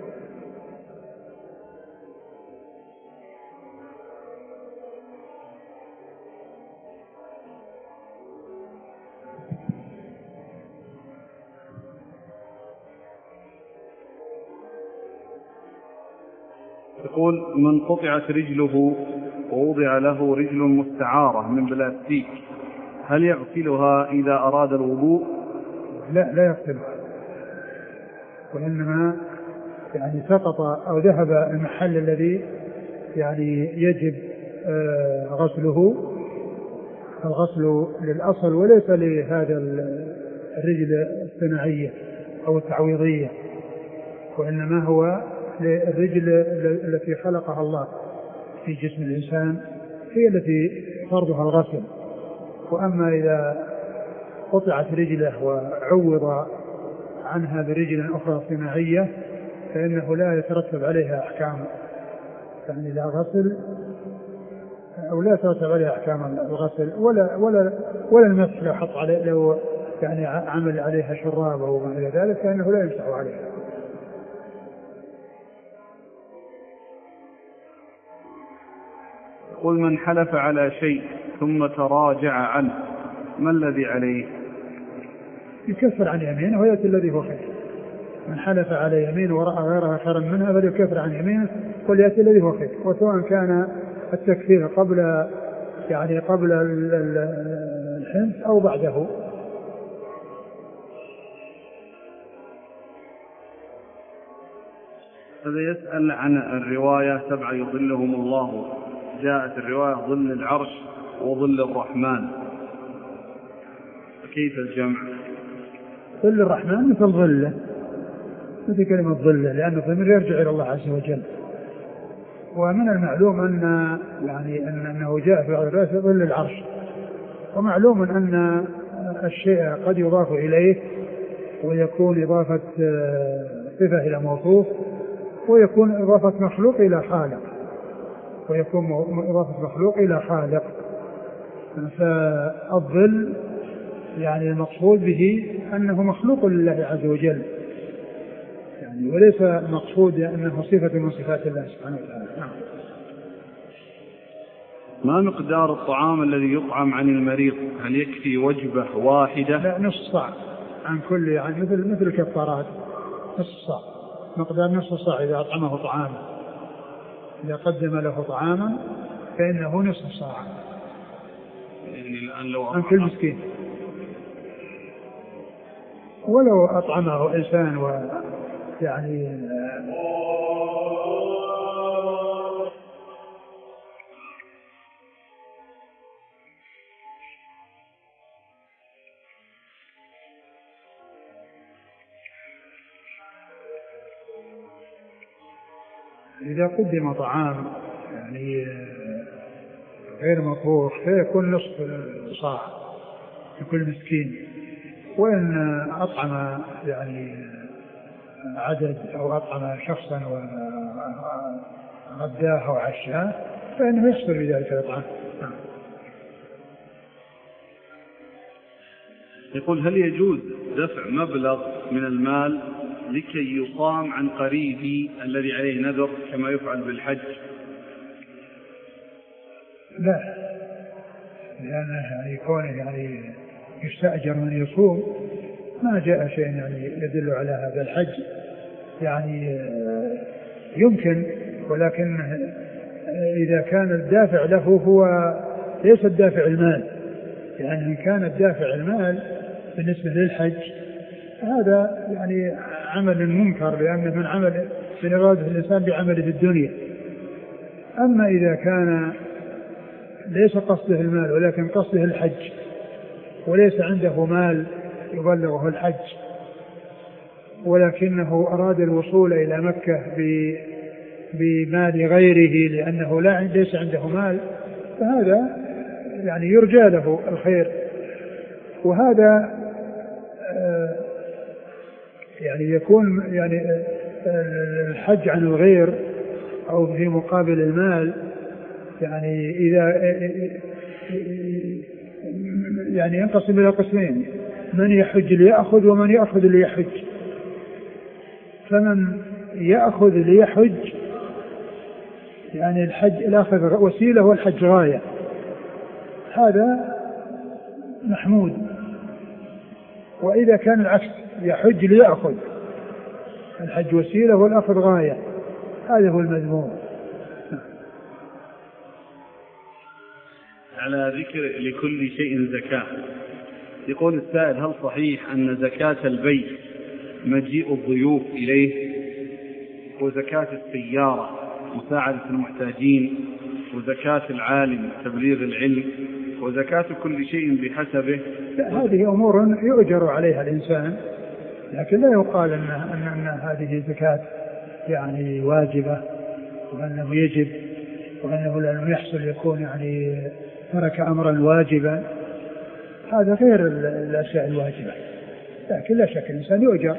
يقول من قطعت رجله ووضع له رجل مستعارة من بلاستيك هل يغسلها إذا أراد الوضوء؟ لا يغسلها، وإنما يعني سقط أو ذهب المحل الذي يعني يجب غسله، الغسل للأصل وليس لهذا الرجل الصناعية أو التعويضية، وإنما هو للرجل التي خلقها الله في جسم الإنسان هي التي فرضها الغسل. وأما إذا قطعت رجله وعوض عنها برجل أخرى صناعية فإنه لا يترتب عليها أحكام، يعني لا غسل أو لا يترتب عليها أحكام الغسل ولا المسح لو حط عليه، لو يعني عمل عليها شراب أو ما إلى ذلك فإنه لا يمسح عليها. قل من حلف على شيء ثم تراجع عنه ما الذي عليه؟ يكفر عن يمينه ويأتي الذي هو خير. من حلف على يمين ورأى غيرها خيرا منها فليكفر عن يمينه وليأتي الذي هو خير، وسواء كان التكفير قبل الحنث أو بعده. هذا يسأل عن الرواية 7 يظلهم الله، جاءت الرواية ظل العرش وظل الرحمن، كيف الجمع؟ ظل الرحمن مثل ظله، مثل كلمة ظله، لأنه الضمير يرجع إلى الله عز وجل. ومن المعلوم أنه جاء في الرواية ظل العرش، ومعلوم أن الشيء قد يضاف إليه ويكون إضافة صفة إلى موصوف، ويكون إضافة مخلوق إلى خالق، فالظل يعني المقصود به أنه مخلوق لله عز وجل، يعني وليس مقصود أنه صفة من صفات الله سبحانه وتعالى. ما مقدار الطعام الذي يطعم عن المريض؟ هل يكفي وجبة واحدة؟ لا، نصف صاع عن كل، يعني مثل الكفارات، نصف صاع، مقدار نصف صاع إذا أطعمه طعاما، إذا قدم له طعاما فإنه نصف صاع يعني الآن لو عن كل مسكين. ولو أطعمه إنسان يعني إذا قدم طعام يعني غير مطبوخ فيكون نصف صاع لكل مسكين، وإن أطعم يعني عدد أو أطعم شخصا وغداه وعشاه فإنه يحصل بذلك الإطعام. يقول هل يجوز دفع مبلغ من المال لكي يقام عن قريبي الذي عليه نذر كما يفعل بالحج؟ لا، لأنه يعني كونه يعني يستأجر من يصوم ما جاء شيء يعني يدل على هذا. الحج يعني يمكن، ولكن إذا كان الدافع له هو ليس الدافع المال، يعني إن كان الدافع المال بالنسبة للحج هذا يعني عمل منكر، لأنه من عمل من إرادة الإنسان بعمله في الدنيا. أما إذا كان ليس قصده المال ولكن قصده الحج وليس عنده مال يبلغه الحج ولكنه أراد الوصول إلى مكة بمال غيره لأنه ليس عنده مال، فهذا يعني يرجى له الخير. وهذا يعني يكون يعني الحج عن الغير أو في مقابل المال، يعني إذا يعني ينقسم إلى قسمين: من يحج ليأخذ ومن يأخذ ليحج. فمن يأخذ ليحج يعني الحج الأخذ وسيلة والحج غاية، هذا محمود. وإذا كان العكس يحج ليأخذ، الحج وسيلة والأخذ غاية، هذا هو المذموم. على ذكر لكل شيء زكاة، يقول السائل: هل صحيح أن زكاة البيت مجيء الضيوف إليه، وزكاة السيارة مساعدة المحتاجين، وزكاة العالم تبليغ العلم، وزكاة كل شيء بحسبه؟ هذه أمور يؤجر عليها الإنسان، لكن لا يقال أن هذه زكاة يعني واجبة وأنه يجب وأنه لم يحصل يكون يعني ترك أمرا واجبا. هذا غير الأشياء الواجبة، لكن لا شك الإنسان يؤجر.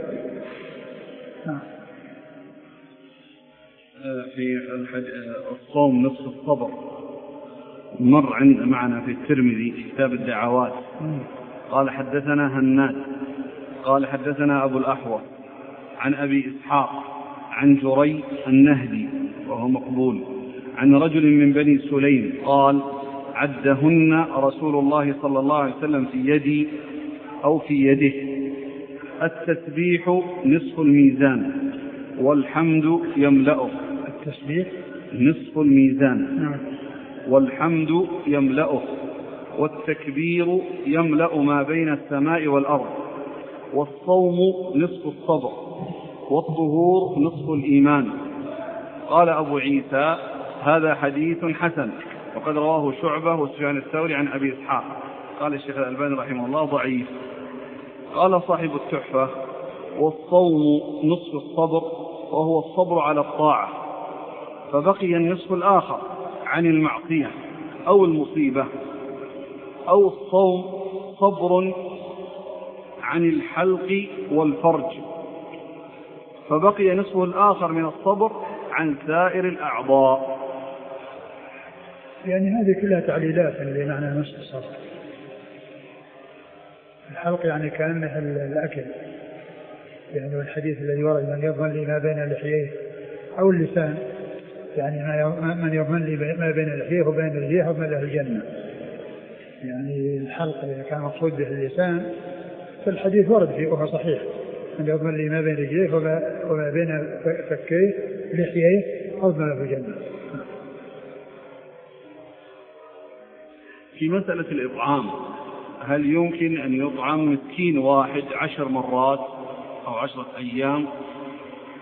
في الصوم نصف الصبر مر معنا في الترمذي كتاب الدعوات. قال حدثنا هناد قال حدثنا أبو الأحوص عن أبي إسحاق عن جري النهدي وهو مقبول عن رجل من بني سليم قال: عدهن رسول الله صلى الله عليه وسلم في يدي أو في يده: التسبيح نصف الميزان والحمد يملأه. التسبيح نصف الميزان والحمد يملأه، والتكبير يملأ ما بين السماء والأرض، والصوم نصف الصبر، والطهور نصف الإيمان. قال أبو عيسى: هذا حديث حسن، وقد رواه شعبة وسفيان الثوري عن أبي إسحاق. قال الشيخ الألباني رحمه الله: ضعيف. قال صاحب التحفة: والصوم نصف الصبر، وهو الصبر على الطاعة، فبقي النصف الآخر عن المعصية أو المصيبة. أو الصوم صبر عن الحلق والفرج، فبقي نصف الآخر من الصبر عن سائر الأعضاء. يعني هذه كلها تعليلات لمعنى نصف الصبر. الحلق يعني كأنه الأكل، يعني الحديث الذي ورد: من يضمن لي ما بين لحييه، أو اللسان، يعني من يضمن لي ما بين لحييه وبين رجليه يضمن له الجنة. يعني الحلق إذا كان مقصود به اللسان فالحديث ورد فيه وهو صحيح: من يضمن لي ما بين رجليه وما بين فكيه لحييه يضمن له الجنة. في مسألة الإطعام، هل يمكن أن يطعم مسكين واحد 10 مرات أو 10 أيام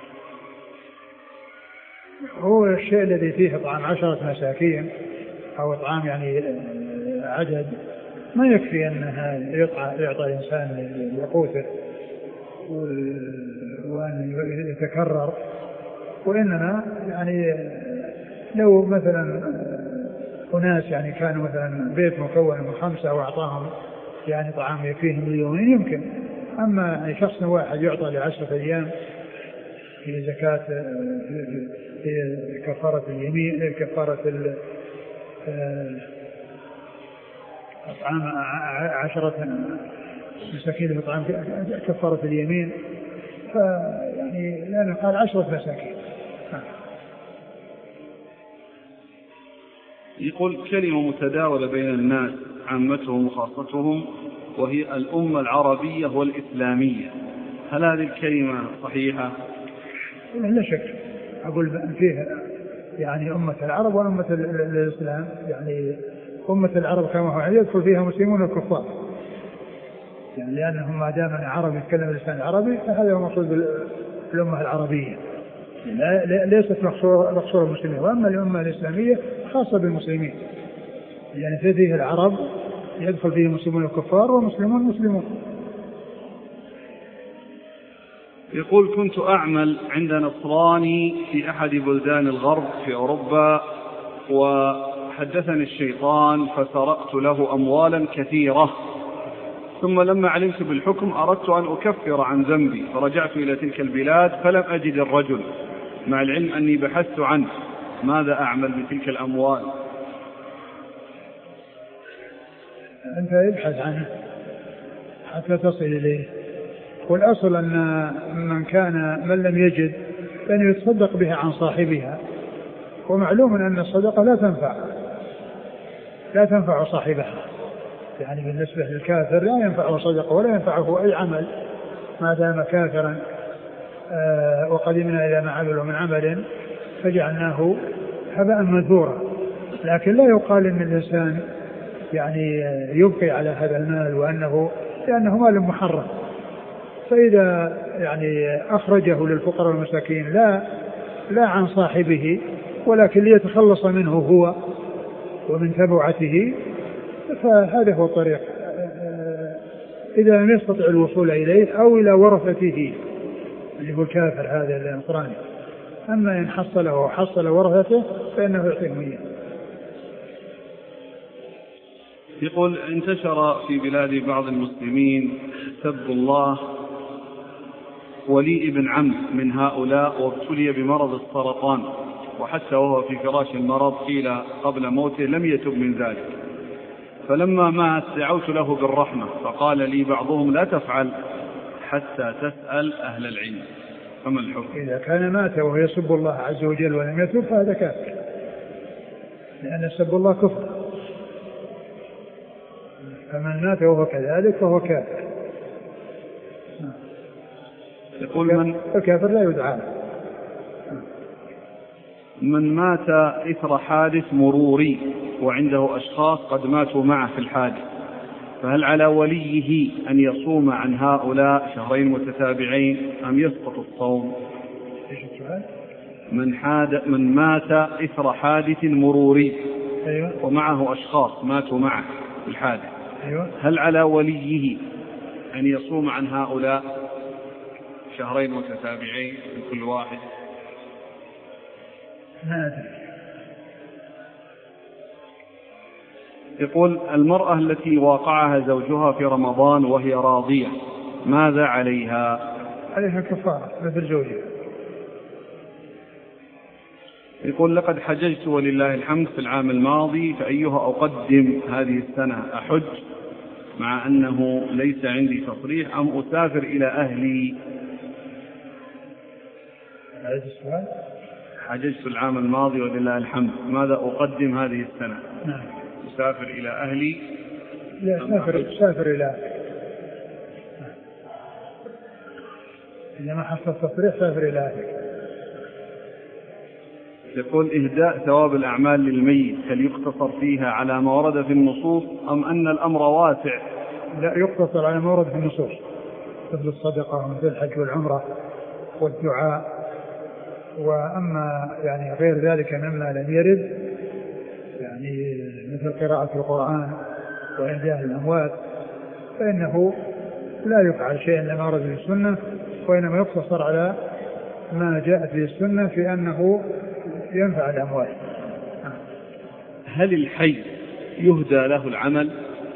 هو الشيء الذي فيه إطعام 10 مساكين أو إطعام يعني عدد ما يكفي أنها يعطى الإنسان يقوته وأن يتكرر، وإنما يعني لو مثلا أناس يعني كانوا مثلا بيت مكون من 5 وأعطاهم يعني طعام يكفيهم اليومين يمكن، أما يعني شخص واحد يعطى ل10 أيام في زكاة في كفارة اليمين كفارة أطعام 10 مساكين بطعام كفارة اليمين، فيعني لأنه قال 10 مساكين. يقول كلمة متداولة بين الناس عامتهم وخاصتهم وهي الأمة العربية والإسلامية، هل هذه الكلمة صحيحة؟ لا شك، أقول فيها يعني أمة العرب وأمة الإسلام، يعني أمة العرب كما هو يدخل فيها مسلمون وكفار، يعني لأنهم ما دام عرب يتكلم اللسان العربي فهذا هو مقصود بالأمة العربية، ليست مقصورة المسلمين. وأما الأمة الإسلامية خاصة بالمسلمين، يعني فيه العرب يدخل فيه مسلمون وكفار ومسلمون مسلمون. يقول كنت أعمل عند نصراني في أحد بلدان الغرب في أوروبا، وحدثني الشيطان فسرقت له أموالا كثيرة، ثم لما علمت بالحكم أردت أن أكفر عن ذنبي فرجعت إلى تلك البلاد فلم أجد الرجل، مع العلم أني بحثت عنه، ماذا أعمل بتلك الأموال؟ أنت ابحث عنه حتى تصل إليه، والأصل أن من لم يجد أن يتصدق بها عن صاحبها، ومعلوم أن الصدقة لا تنفع صاحبها، يعني بالنسبة للكافر لا ينفعه صدقة ولا ينفعه أي عمل ما دام كافرا. وقدمنا إلى ما عملوا من عمل فجعلناه هباء منثورا، لكن لا يقال إن الإنسان يعني يبقي على هذا المال لأنه مال محرم، فإذا يعني أخرجه للفقراء والمساكين لا عن صاحبه ولكن ليتخلص منه هو ومن تبعته، فهذا هو الطريق. إذا لم يستطع الوصول إليه أو إلى ورثته اللي هو الكافر هذا النصراني، أما إن حصله وحصل ورثته فإنه يعطيهم إياه. يقول انتشر في بلاد بعض المسلمين سب الله ولي ابن عم من هؤلاء وابتلي بمرض السرطان، وحتى وهو في فراش المرض قيل قبل موته لم يتب من ذلك، فلما مات دعوت له بالرحمة فقال لي بعضهم لا تفعل حتى تسأل أهل العلم، فما الحكم؟ إذا كان مات وهو يسب الله عز وجل ولم يتب فهذا كافر، لأن سب الله كفر، فمن مات وهو كذلك فهو كافر. يقول الكافر لا يدعى. من مات إثر حادث مروري وعنده أشخاص قد ماتوا معه في الحادث، فهل على وليه أن يصوم عن هؤلاء 2 متتابعين أم يسقط الصوم؟ من مات إثر حادث مروري ومعه أشخاص ماتوا معه في الحادث، هل على وليه أن يصوم عن هؤلاء 2 متتابعين من كل واحد؟ ما أدري. يقول المرأة التي واقعها زوجها في رمضان وهي راضية ماذا عليها؟ عليها كفارة مثل زوجها. يقول لقد حججت ولله الحمد في العام الماضي، فأيها أقدم هذه السنة؟ أحج مع أنه ليس عندي تصريح أم أسافر إلى أهلي؟ هذا السؤال. حججت العام الماضي ولله الحمد، ماذا أقدم هذه السنة؟ نعم. أسافر إلى أهلي؟ لا، سافر إلى أهلي. إذا ما حصل تصريح سافر إلى أهلك. يقول إهداء ثواب الأعمال للميت هل يقتصر فيها على ما ورد في النصوص أم أن الأمر واسع؟ لا، يقتصر على ما ورد في النصوص، مثل الصدقة ومثل الحج والعمرة والدعاء وأما يعني غير ذلك مما لم يرد يعني مثل قراءة القرآن وإنزال الأموات فإنه لا يفعل شيء لما ورد في السنة، وإنما يقتصر على ما جاءت به السنة في أنه ينفع الأموات. هل الحي يهدى له العمل؟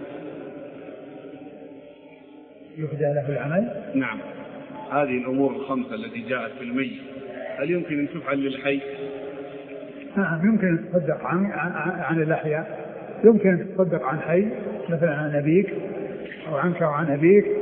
يهدى له العمل؟ نعم. هذه الأمور الخمسة التي جاءت في الميت هل يمكن أن تفعل للحي؟ نعم يمكن تصدق عن الأحياء، يمكن تصدق عن حي مثلا عن أبيك أو عنك وعن أبيك